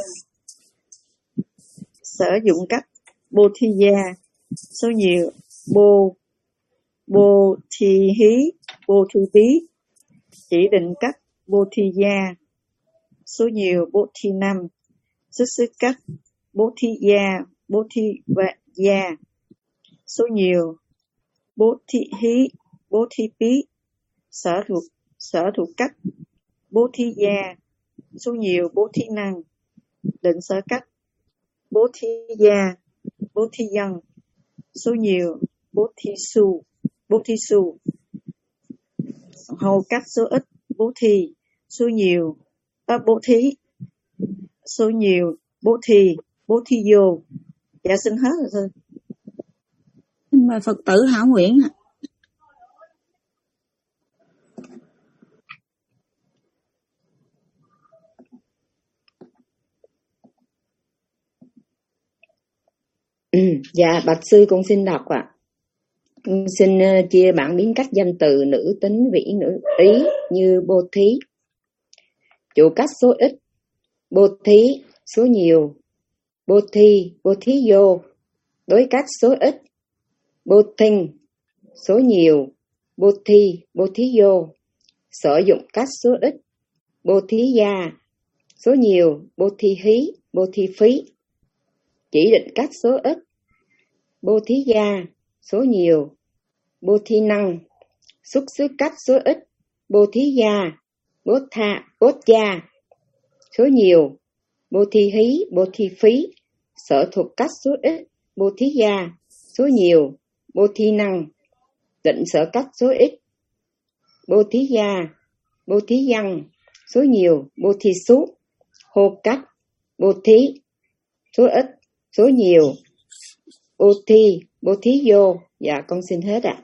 sở dụng cách, vô thi gia, số nhiều, vô, vô thi hí, vô thi bí, chỉ định cách, vô thi gia, số nhiều, vô thi năm, xuất xứ cách, bố thí gia, bố thí và gia, số nhiều, bố thí hí, bố thí bí, sở thuộc, sở thuộc cách, bố thí gia, số nhiều, bố thí năng, định sở cách, bố thí gia, bố thí dân, số nhiều, bố thí su, bố thí su, hầu cách số ít, bố thí, số nhiều, à, bố thí, số nhiều, bố thí, bố thí vô. Dạ xin hết rồi thôi. Xin mời Phật tử Hảo Nguyễn ạ. Ừ, dạ bạch sư con xin đọc ạ. À. Con xin uh, chia bản biến cách danh từ nữ tính vĩ nữ ý như bố thí. Chủ cách số ít, bố thí, số nhiều, bố thi, bố thí vô, đối cách số ít, bố thinh, số nhiều, bố thi, bố thí vô, sử dụng cách số ít, bố thí gia, số nhiều, bố thí hí, bố thí phí, chỉ định cách số ít, bố thí gia, số nhiều, bố thí năng, xuất xứ cách số ít, bố thí gia, bố tha, bố gia, số nhiều, bố thí hí, bố thí phí, sở thuộc cách số ít, bố thí gia, số nhiều, bố thí năng, định sở cách số ít, bố thí gia, bố thí văn, số nhiều, bố thí số, hô cách, bố thí, số ít, số nhiều, bố thí, bố thí vô. Dạ con xin hết ạ. À.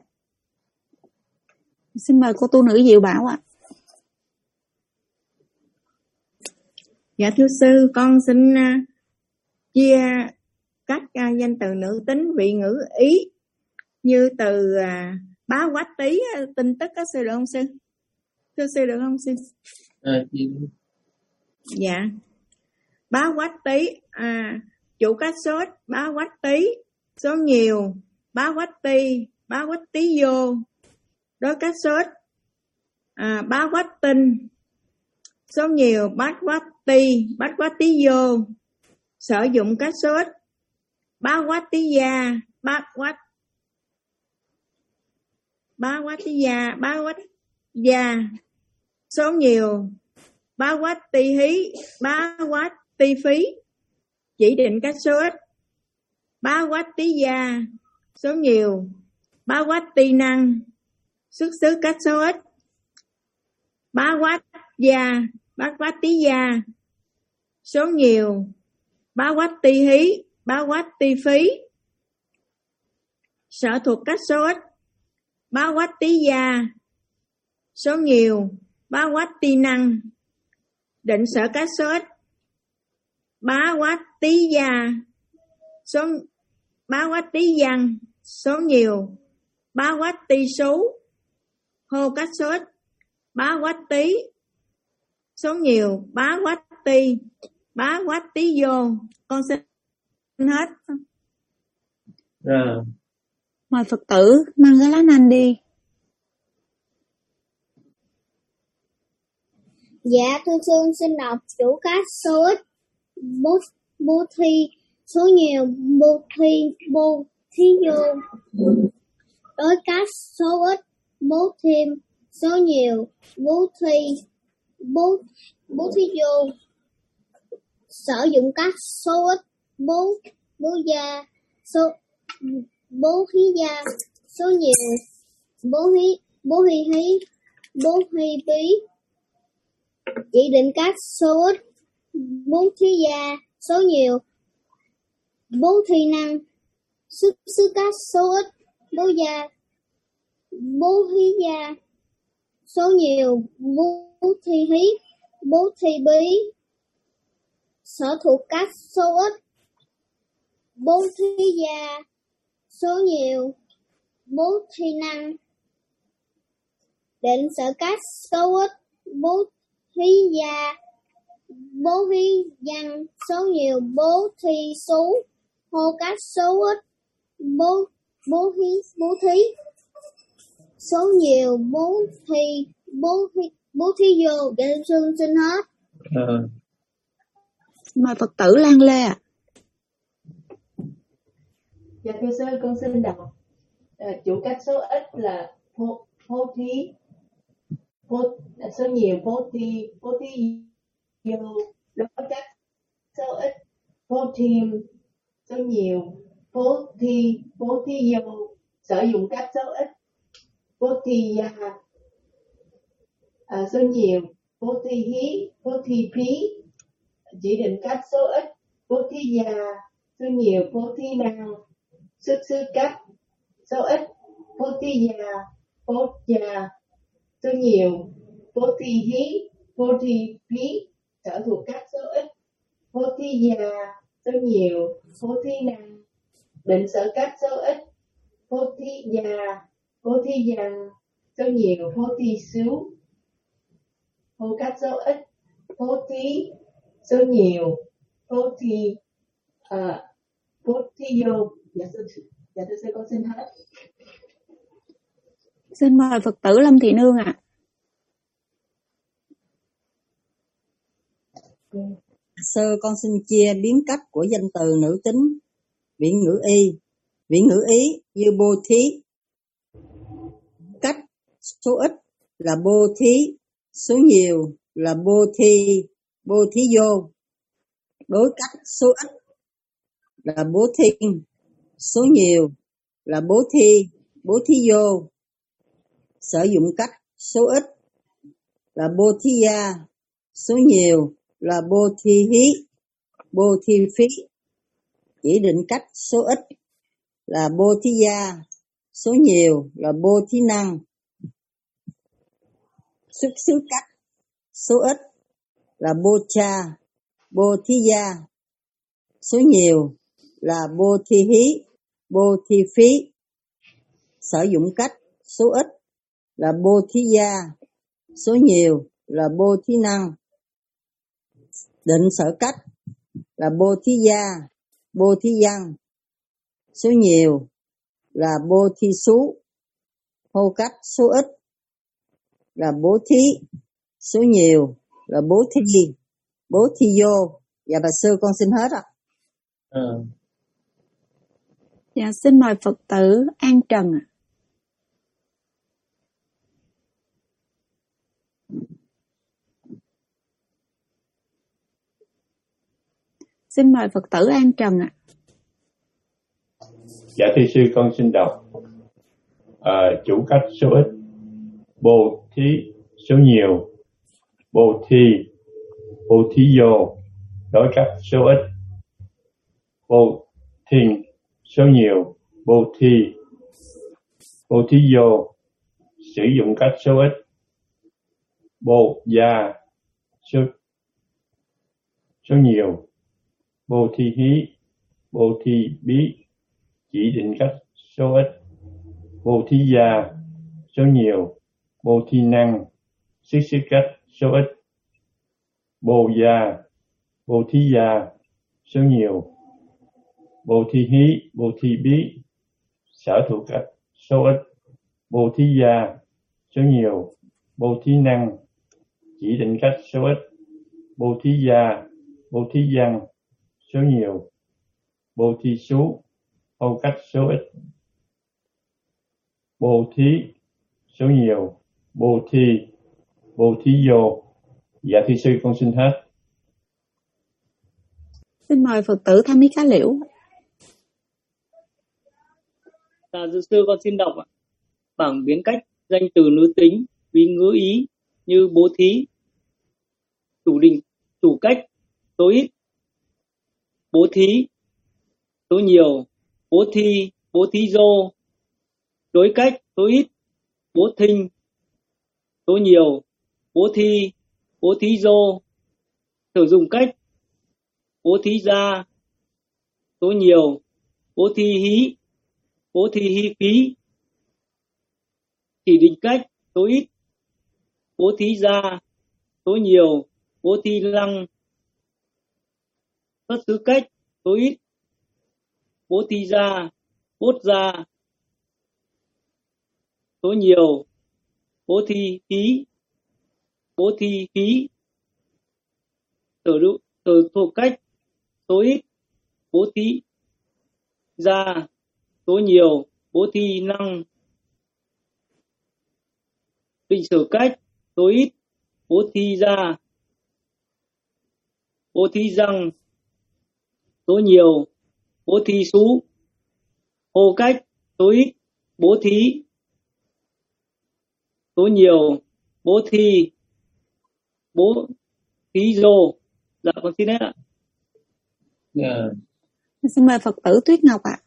Xin mời cô tu nữ Diệu Bảo ạ. À. Dạ thưa sư, con xin uh, chia các uh, danh từ nữ tính vị ngữ ý như từ uh, bá quát tí uh, tin tức có sư được không sư? Thưa sư được không sư? À, dạ. Bá quát tí, à, chủ cá sốt, bá quát tí, số nhiều, bá quát ti, bá quát tí vô, đối cá sốt, à, bá quát tinh, số nhiều, bát quát ti, bát quát tí vô, sử dụng cá sốt, bá quát tí gia, bát quát, bá quát tí gia, bá quát gia, số nhiều, bá quát ti hí, bá quát ti phí, chỉ định các số ít, bá quát tí gia, số nhiều, bá quát ti năng, xuất xứ các số ít, bá quát gia, bá quát tí gia, số nhiều, bá quát ti hí, bá quát ti phí, sở thuộc các số ít, bá quát tí gia, số nhiều, bá quát ti năng, định sở các số ít, bá quát tí gia, số bá quát tí văn, số nhiều, bá quát ti số, hô các số ít, bá quát tí, số nhiều, bá quát ti, bá quát tí vô. Con xin hết. Rồi. Mời Phật tử mang cái lá nanh đi. Dạ thưa sư, xin đọc chủ các số ít, bố, bố thi, số nhiều, bố thi, bố thí vô, đối các số ít, bố thêm, số nhiều, bố thi, bố, bố thí vô, sử dụng các số ít, bố, bố gia, số, bố thí gia, số nhiều, bố thí, bố thi hí, bố thi bí, chỉ định các số ít, bố thí gia, số nhiều, bố thi năng, xuất xứ các số ít, bố gia, bố thí gia, số nhiều, bố thi hí, bố thi bí, sở thuộc các số ít, bố thí gia, số nhiều, bố thi năng, định sở các số ít, bố thí gia, bố thí văn, số nhiều, bố thi số, hô các số ít, bố bố thí bố thí, số nhiều, bố thi bố thi bố thí vô. Dạ sư xin hết. Rồi. Mời Phật tử Lan Lê ạ. Dạ thưa sư, con xin đọc à, chủ các số ít là phô, phô thí, phô, số nhiều phô thi, phô thi vô, đối các số ít, phô thêm, số nhiều, phô thi, phô thi vô, sử dụng các số ít, phô thi gia, à, số nhiều, phô thi hí, phô thi phí, chỉ định các số ít, phô thi gia, số nhiều, phô thi năng, xuất xứ các số ít, phô thi gia, phô gia, số nhiều, phô thi hí, phô thi phí, sở thuộc các số ít, phô thi gia, số nhiều, phô thi năng, định sở các số ít, phô thi gia, phô thi văn, số nhiều, phô thi xứ, hô các số ít, phô thi, số nhiều, phô thi, à, phô thi vô. Dạ thưa sư, dạ thưa sư con xin hết. Xin mời Phật tử Lâm Thị Nương ạ. Sư con xin chia biến cách của danh từ nữ tính vị ngữ y, vị ngữ ý như bô thí. Cách số ít là bô thí, số nhiều là bô thi, bô thí vô. Đối cách số ít là bố thi, số nhiều là bố thi, bố thí vô. Sử dụng cách số ít là bô thí gia, số nhiều là bô thi hí, bô thi phí. Chỉ định cách số ít là bô thí gia, số nhiều là bô thí năng. Xuất xứ cách số ít là bô cha, bô thí gia. Số nhiều là bô thi hí, bô thi phí. Sử dụng cách, số ít là bô thí gia, số nhiều là bô thí năng. Định sở cách là bô thí gia, bô thí văn, số nhiều là bô thí số. Hô cách, số ít là bố thí, số nhiều là bố thí, bố thí vô. Dạ bà sư con xin hết ạ. Ừ. Dạ xin mời Phật tử An Trần ạ. Xin mời Phật tử An Trần ạ. Dạ thưa sư con xin đọc. À, chủ cách số ít, bồ thí số nhiều, bồ thi, bồ thí vô. Đối cách số ít, bồ thình số nhiều, bồ thi, bồ thí vô. Sử dụng cách số ít, bồ gia số, số nhiều, bồ thi hí, bồ thi bí. Chỉ định cách số ít, bồ thí gia số nhiều, bồ thí năng. Sức sức cách số ít, bồ gia, bồ thí gia số nhiều, bồ thí hí, bồ thí bí. Sở thuộc cách số ít, bồ thí gia số nhiều, bồ thí năng. Chỉ định cách số ít, bồ thí gia, bồ thí văn số nhiều, bồ thí số. Hô cách số ít, bồ thí số nhiều, bồ thi, bồ thí vô. Dạ thưa sư con xin hết. Xin mời Phật tử Tham Mỹ Cá Liễu. Dạ thưa sư con xin đọc ạ. Bảng biến cách danh từ nữ tính vì ngữ ý như bố thí. Chủ định, chủ cách số ít, bố thí số nhiều, bố thi, bố thí dô. Đối cách số ít, bố thinh số nhiều, bố thi, bố thí dô. Sử dụng cách, bố thí gia số nhiều, bố thi hí, bố thi hí phí. Chỉ định cách số ít, bố thí gia số nhiều, bố thi lăng. Xuất xứ cách số ít, bố thi gia, bốt gia số nhiều, bố thi phí, bố thi phí. Sử dụng sử thuộc cách số ít, bố thí gia số nhiều, bố thi năng. Định sử cách số ít, bố thi gia, bố thí răng số nhiều, bố thí sú. Hô cách số ít, bố thí số nhiều, bố thi, bố thí dô. Dạ con xin hết ạ. Yeah. Xin mời Phật tử Tuyết Ngọc ạ.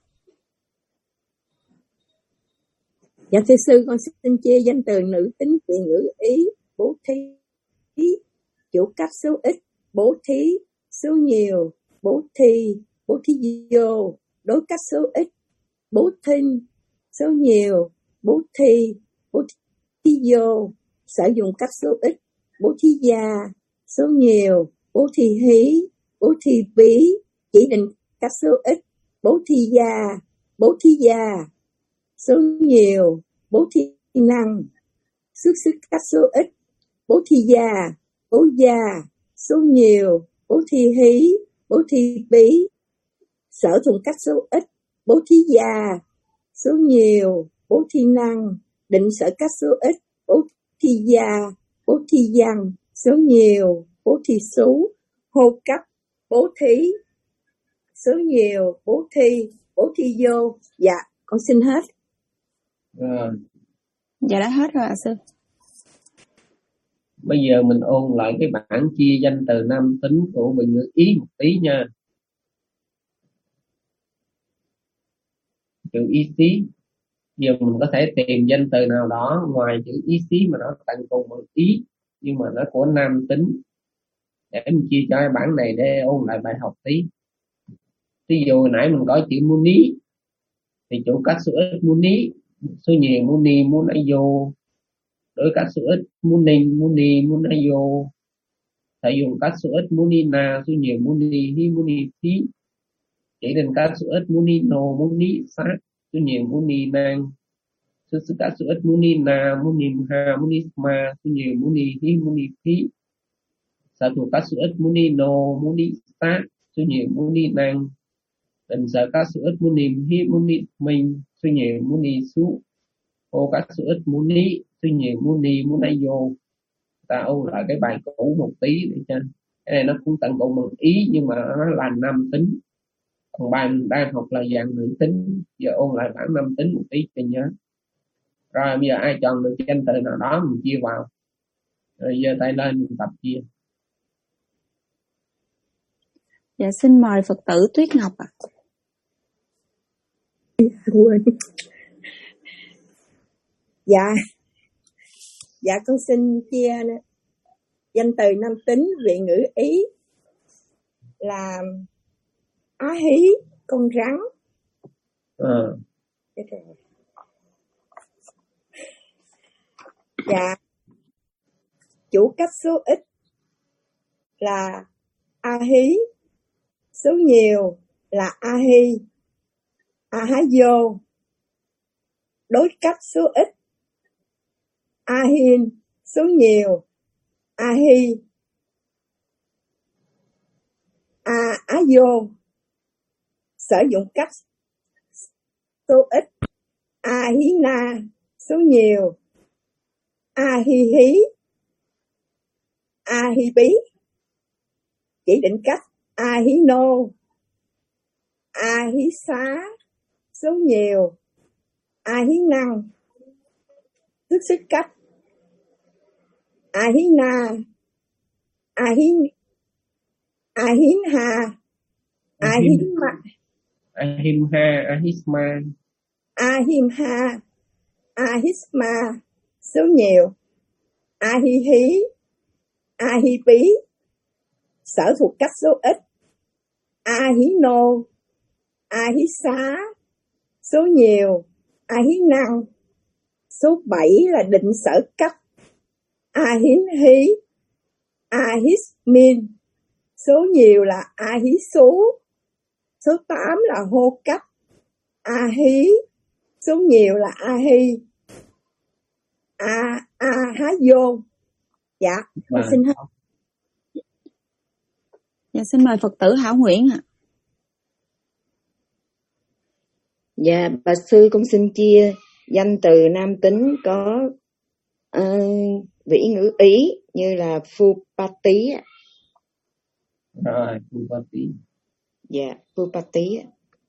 Dạ thưa sư con xin chia danh từ nữ tính vì ngữ ý. Bố thí, chủ cách số ít, bố thí số nhiều, bố thi, bố thí vô. Đối cách số ít, bố thinh số nhiều, bố thi, bố thí vô. Sử dụng cách số ít, bố thí gia số nhiều, bố thi hí, bố thi bí. Chỉ định cách số ít, bố thi gia, bố thí gia số nhiều, bố thi năng. Xuất xứ cách số ít, bố thi gia, bố gia số nhiều, bố thi hí, bố thi bí. Sở thuận cách số ít, bố thí gia số nhiều, bố thi năng. Định sở cách số ít, bố thi gia, bố thi văn số nhiều, bố thi số. Hô cấp, bố thí số nhiều, bố thi, bố thi vô. Dạ con xin hết. Rồi. Dạ đã hết rồi ạ sư. Bây giờ mình ôn lại cái bảng chia danh từ nam tính của Bình ngữ ý một tí nha. Chữ ý xí. Giờ mình có thể tìm danh từ nào đó ngoài chữ ý xí mà nó tận cùng bằng ý, nhưng mà nó của nam tính. để mình chia cho cái bản này để ôn lại bài học tí. Ví dụ hồi nãy mình có chữ muni thì chủ cách số ít muni, số nhiều muni munayo, đối cách số ít muni muni munayo, sử dụng cách số ít munina, số nhiều muni hi muni phí, chỉ định cách số ít munino muni sát, số nhiều muni nang, số số cách số ít munina munimha munisma, số nhiều muni hi muni phí, sở thuộc cách số ít munino muni sát, số nhiều muni nang, định sở các số ít munim hi muni minh, số nhiều muni su, ô các số ít muni, số nhiều muni munayo. Ta ôn lại cái bài cũ một tí để cho cái này nó cũng tận cùng một ý nhưng mà nó là nam tính, còn bài mình đang học là dạng nữ tính. Giờ ôn lại bản nam tính một tí cho nhớ. Rồi bây giờ ai chọn được danh từ nào đó mình chia vào, rồi giơ tay lên mình tập chia. Dạ xin mời Phật tử Tuyết Ngọc ạ. À. Dạ, dạ con xin chia danh từ nam tính vị ngữ Ý là á hí, con rắn. Ừ. Dạ, chủ cách số ít là a hí, số nhiều là a hi, a há vô, đối cách số ít a hin, số nhiều a hi, a á vô, sử dụng cách số ít a hí na, số nhiều a hi hí, a hi bí, chỉ định cách a hí nô, a hí xá, số nhiều a hí năng, thức xích cách a hí na, a hí a hí ha, a hí ma, a him ha, a hisma, a him ha, a hisma, số nhiều a hi hí, a hi bí, sở thuộc cách số ít a hí nô, a hí xá, số nhiều a hí năng, số bảy là định sở cách a hiến hí, a hít min, số nhiều là a hí xú, số tám là hô cách a hí, số nhiều là a hi, a a há vô. Dạ, con xin hết. Dạ xin mời Phật tử Hảo Nguyễn ạ. À. Dạ, bà sư con xin chia danh từ nam tính có uh, vĩ ngữ Ý như là Phupati. Rồi, Phupati. Dạ, Phupati.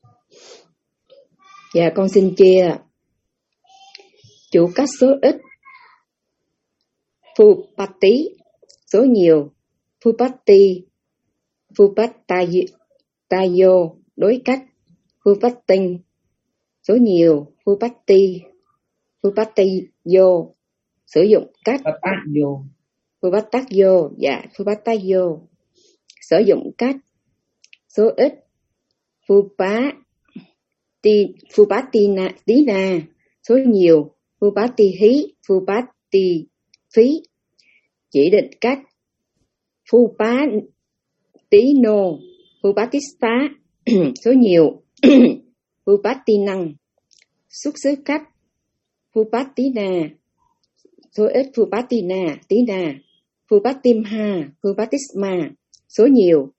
Dạ, con xin chia chủ cách số ít Phupati, số nhiều Phupati, Phupatayo, đối cách Phupatin, số nhiều Phupati, Phupatayo, sử dụng cách Phupatayo, Phupatayo, dạ Phupatayo, sử dụng cách số ít Phupati, Phupatina, Tina, số nhiều Phupati hí, Phupati phí, chỉ định cách Phupatino, Phupatista, số nhiều Phupatinang, xuất xứ cách Phupatina, số ít Phupatina, Tina, Phupatimha, Phupatisma, số nhiều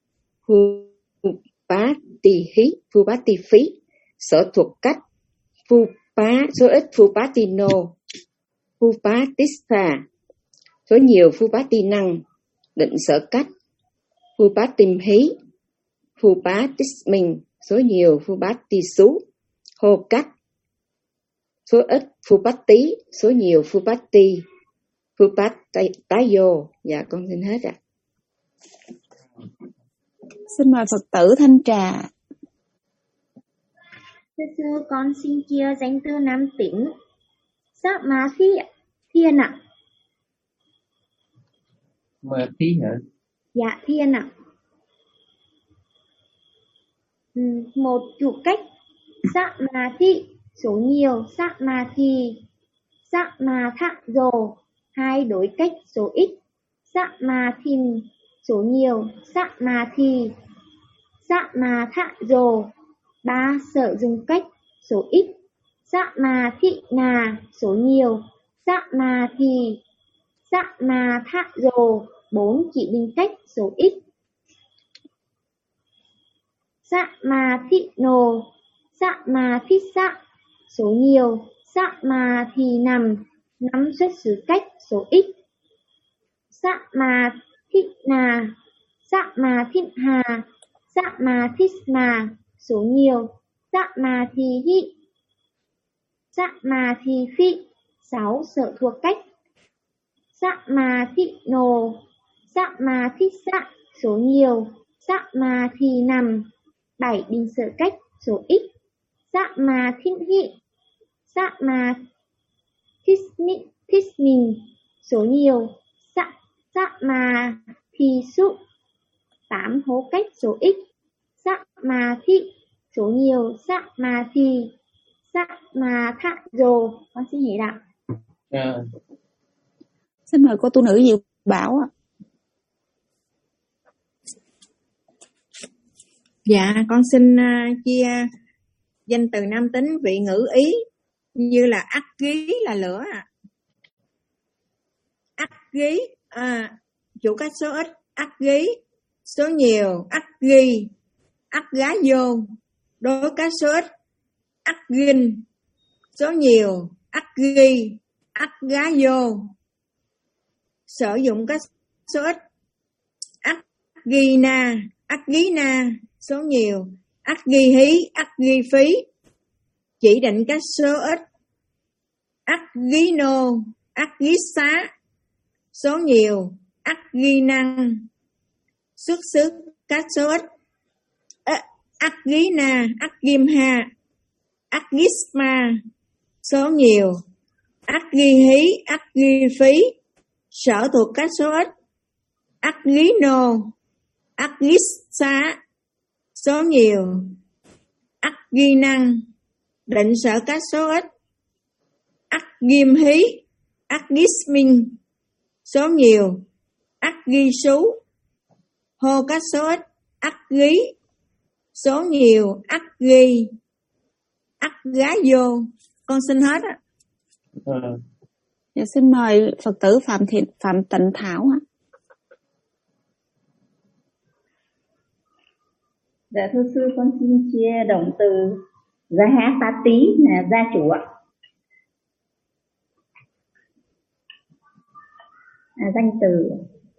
Phupatihí, Phupatiphí, sở thuộc cách Phupa, số ít Phupatino, Phupatista, số nhiều Phupatinang, định sở cách Phupatimhí, Phupatismin, số nhiều Phupatisu, hô cách, số ít Phupati, số nhiều Phupati, Phupatayo. Dạ con xin hết ạ. À. Xin mời Phật tử Thanh Trà. Thưa sư, con xin chia danh từ nam tính Sát Ma Thi Thiên ạ. Ma Thi hả? Dạ Thiên ạ. Ừ, một chủ cách Sạ mà thị số nhiều, sạ mà thì, sạ mà thạ dồ. Hai đối cách số ít, sạ mà thìn số nhiều, sạ mà thì, sạ mà thạ dồ. Ba sở dùng cách số ít, sạ mà thị nà số nhiều, sạ mà thì, sạ mà thạ dồ. Bốn chỉ định cách số ít, sạ mà thị nồ, sạ mà thích sạ số nhiều, sạ mà thì nằm. Năm xuất xứ cách số ít, sạ mà thích nà, sạ mà thích hà, sạ mà thích nà số nhiều, sạ mà thì hị, sạ mà thì phị. Sáu sở thuộc cách, sạ mà thị nồ, sạ mà thích sạ số nhiều, sạ mà thì nằm. Bảy định sở cách số ít, sạ mà thích hị, sạ mà thích nị, thích mình số nhiều, sạ, sạ mà thì sụ. Tám hố cách số ít, sạ mà thị số nhiều, sạ mà thì, sạ mà thạ dồ. Con xin hiểu ạ. Yeah. Xin mời cô tu nữ Diệu Bảo ạ. Dạ, con xin uh, chia danh từ nam tính vị ngữ ý như là ắt gí là lửa ạ. Ắt gí, à, chủ cách số ít, ắt gí, số nhiều, ắt ghi, ắt gá vô. Đối cách số ít, ắt ghin, số nhiều, ắt ghi, ắt gá vô. Sử dụng cách số ít, ắt ghi na, ắt ghi na, số nhiều, ắt ghi hí, ắt ghi phí. Chỉ định cách số ít, ắt ghi nô, ắt ghi xá, số nhiều, ắt ghi năng. Xuất xứ cách số ít, ắt ghi na, ắt ghim ha, ắt ghi ma, số nhiều, ắt ghi hí, ắt ghi phí. Sở thuộc cách số ít, ắt ghi nô, ắt ghi xá, số nhiều, ắt ghi năng. Định sở cách số ít, ắt ghim hí, ắt ghi minh, số nhiều, ắt ghi sú. Hô cách số ít, ắt ghi, số nhiều, ắt ghi, ắt gá vô. Con xin hết ạ. À. Dạ, xin mời Phật tử Phạm Thị Phạm Tịnh Thảo ạ. Dạ thưa sư, con xin chia động từ gia há tá tí là gia chủ ạ. À, danh từ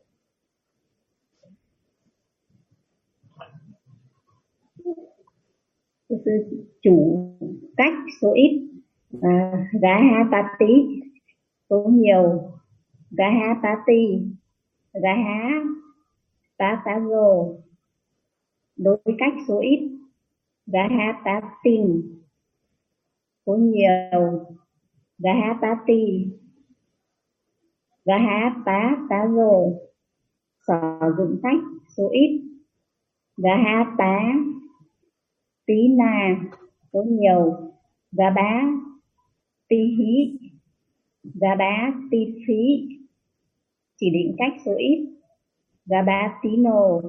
thưa sư, chủ cách số ít, à, gá há tá tí, số nhiều, gá há tá ti, gá há tá tá gồ. Đối cách số ít, gá há tá tin, số nhiều, gá há tá ti, gá há tá tá gồ. Sử dụng cách số ít, gá há tá tí na, số nhiều, gá bá ti hí, gá bá ti phí. Chỉ định cách số ít, gá bá tí nồ,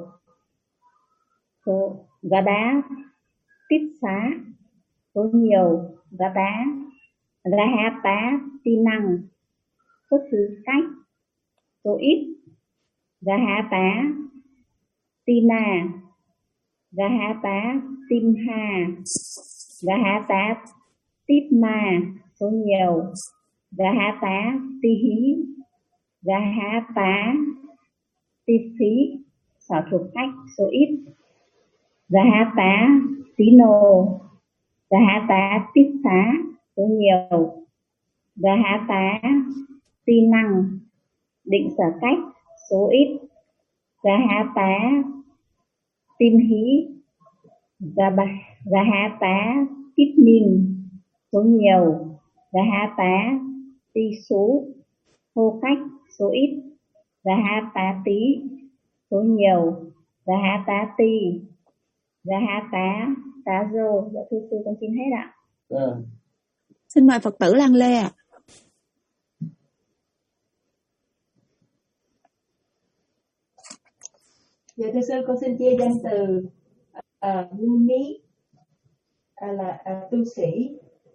số gá bá tít xá, số nhiều, gá bá gá há tá ti năng. Xuất xứ cách số ít, gá há tá ti na, gá há tá tim hà, gá há tá tít ma, số nhiều, gá há tá ti hí, gá há tá ti phí. Sở thuộc cách số ít, gá há tá tí nồ, gá há tá tít xá, số nhiều, gá há tá ti năng. Định sở cách số ít, gá há tá tim hí, gá, gá há tá tít min, số nhiều, gá há tá ti số. Hô cách số ít, gá há tá tí, số nhiều. Rahatati, Rahata, Tazo. Dạ thưa sư con xin hết ạ. À. Xin mời Phật tử Lan Lê ạ. Dạ thưa sư con xin chia danh từ uh, Muni uh, là uh, tu sĩ,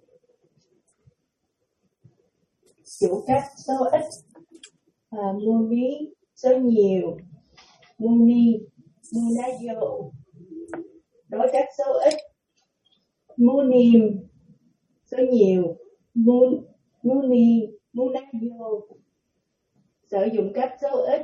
chủ cách số ít, uh, Muni số nhiều, Muni Munayo đối cách số ít, Munim số nhiều, Mun Muni Munayo sử dụng cách số ít,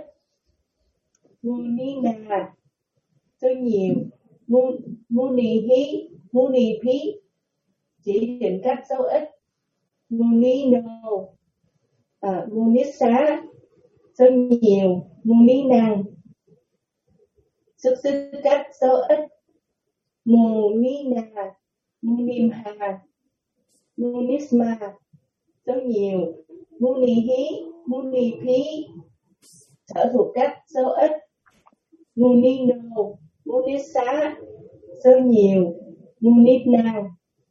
Munina số nhiều, Mun Munihi Munipi chỉ định cách số ít, Munino à, Munisa số nhiều, Muninang xuất xứ cách số ít, Munina Munimha Munisma số nhiều, Munihi Munipi sở thuộc cách số ít, Munino Munisa số nhiều, Munitna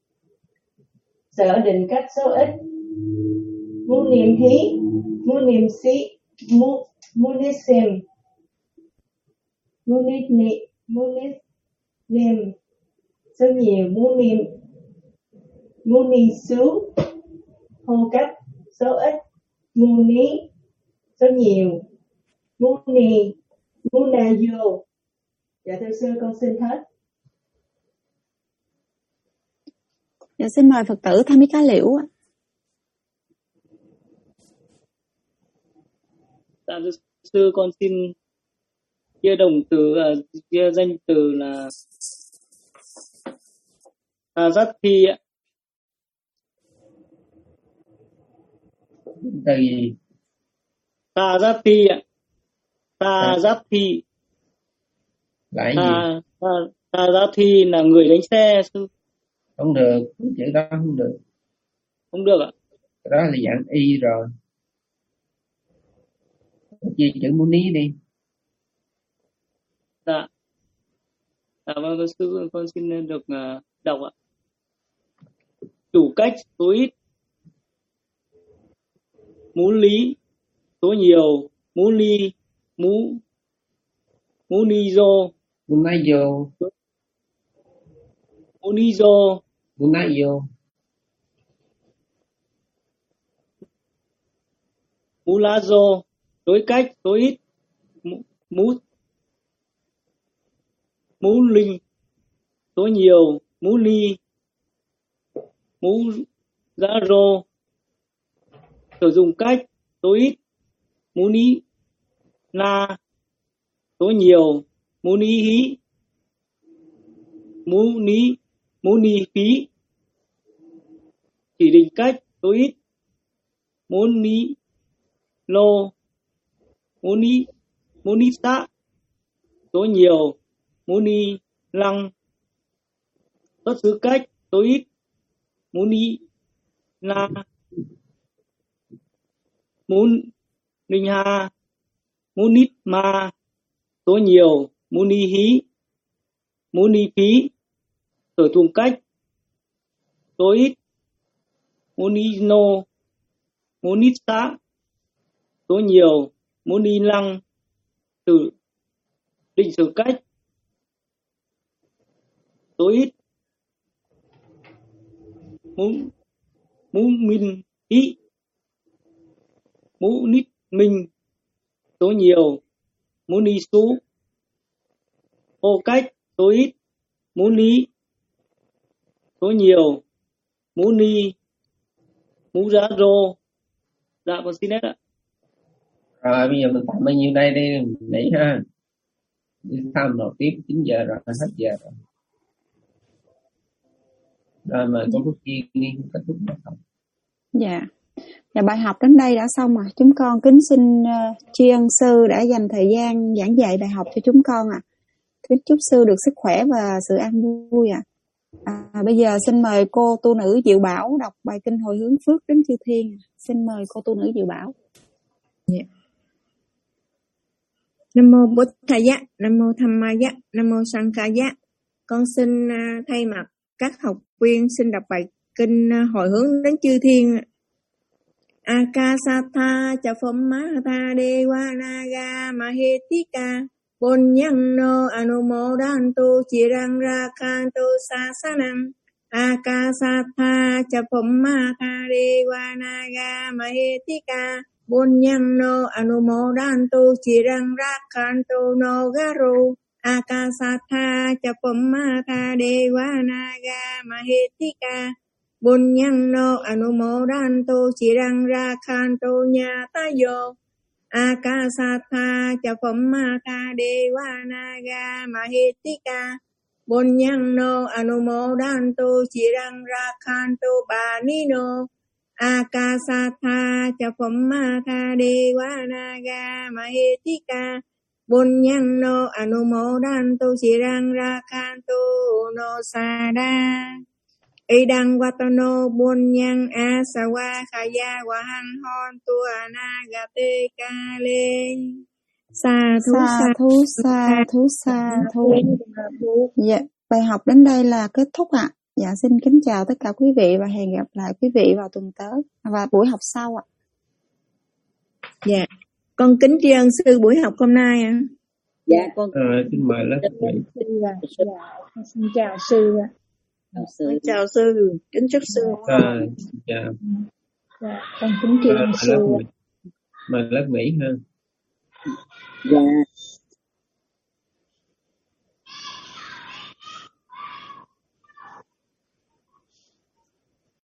sở định cách số ít, Munim hí Munim si mu, Munisim Munitni Munisim số nhiều, Munim Munisu hô cách số ít, Muni số nhiều, Muni Munayo. Dạ thưa sư con xin hết. Dạ xin mời Phật tử Tham Mỹ Cá Liễu ạ. Dạ thưa sư con xin chia đồng từ uh, chia danh từ là Thajathi ạ. Từ gì? Thajathi ạ. Thajathi. Lại gì? Thajathi là người đánh xe sư. Không được, chữ đó không được. Không được ạ. Đó là dạng y rồi. Chia chữ Muni đi. Dạ. Dạ vâng sư con xin được uh, đọc ạ. Chủ cách số ít, mú lý số nhiều, mú ly mú mú ni dô mú nai dô mú ni dô mú nai dô mú lá dô đối cách số ít, mú mú linh số nhiều, mú ly mú giá rô sử dụng cách số ít, mú ní na số nhiều, mú ní hí mú ní mú ní phí chỉ định cách số ít, mú ní lô mú ní mú ní xã số nhiều, mú ní lăng xuất xứ cách số ít, mú ní na mú ninh ha mú nít ma số nhiều, mú ni hí mú ni phí sở thùng cách số ít, mú ni nô mú nít xã số nhiều, mú ni lăng từ định sở cách số ít, mú mú min hí mú nít minh số nhiều, mú ni sú ô cách số ít, mú ni số nhiều, mú ni mú giá rô. Dạ con xin hết ạ. Rồi bây giờ mình tạm bao nhiêu đây đi nghỉ ha, đi thăm một tiếp chín giờ rồi, hết giờ rồi. Rồi mà con Phúc Chi đi kết thúc được không? Dạ. Và bài học đến đây đã xong rồi. Chúng con kính xin uh, tri ân sư đã dành thời gian giảng dạy bài học cho chúng con ạ. À. Kính chúc sư được sức khỏe và sự an vui ạ. À. À, bây giờ xin mời cô tu nữ Diệu Bảo đọc bài kinh hồi hướng phước đến chư thiên. Xin mời cô tu nữ Diệu Bảo. Yeah. Nam mô Bụt Thaya, Nam mô Dhammaya, Nam mô Sanghaya. Con xin uh, thay mặt các học viên xin đọc bài kinh uh, hồi hướng đến chư thiên. Akasatha cha phom mahata dewa naga mahetika Punyano anumodantu chirang rakantu sasanam. Akasatha cha phom mahata dewa naga mahetika Punyano anumodantu chirang rakantu no garu. Akasatha cha phom mahata dewa naga mahetika Punyano anumodantu chirang rakantu nyatayo. Akasatha cha phom mahata dewa naga mahetika Punyano anumodantu chirang rakantu banino. Akasatha cha phom mahata dewa naga mahetika Punyano anumodantu chirang rakantu no sada. Idang watano bunyang asawa khaya wahan hon tu anagate kale. Sa thú Sa thú sa thú sa thú. Dạ, bài học đến đây là kết thúc ạ. À. Dạ, xin kính chào tất cả quý vị và hẹn gặp lại quý vị vào tuần tới và buổi học sau ạ. À. Dạ, con kính tri ân sư buổi học hôm nay ạ. À. Dạ, con à, xin mời lớp bảy. Dạ, xin chào sư ạ. Chào sư, chào sư, kính chúc sư. À, chào. Dạ, con kính tri ân sư. Mời lớp Mỹ ha. Dạ.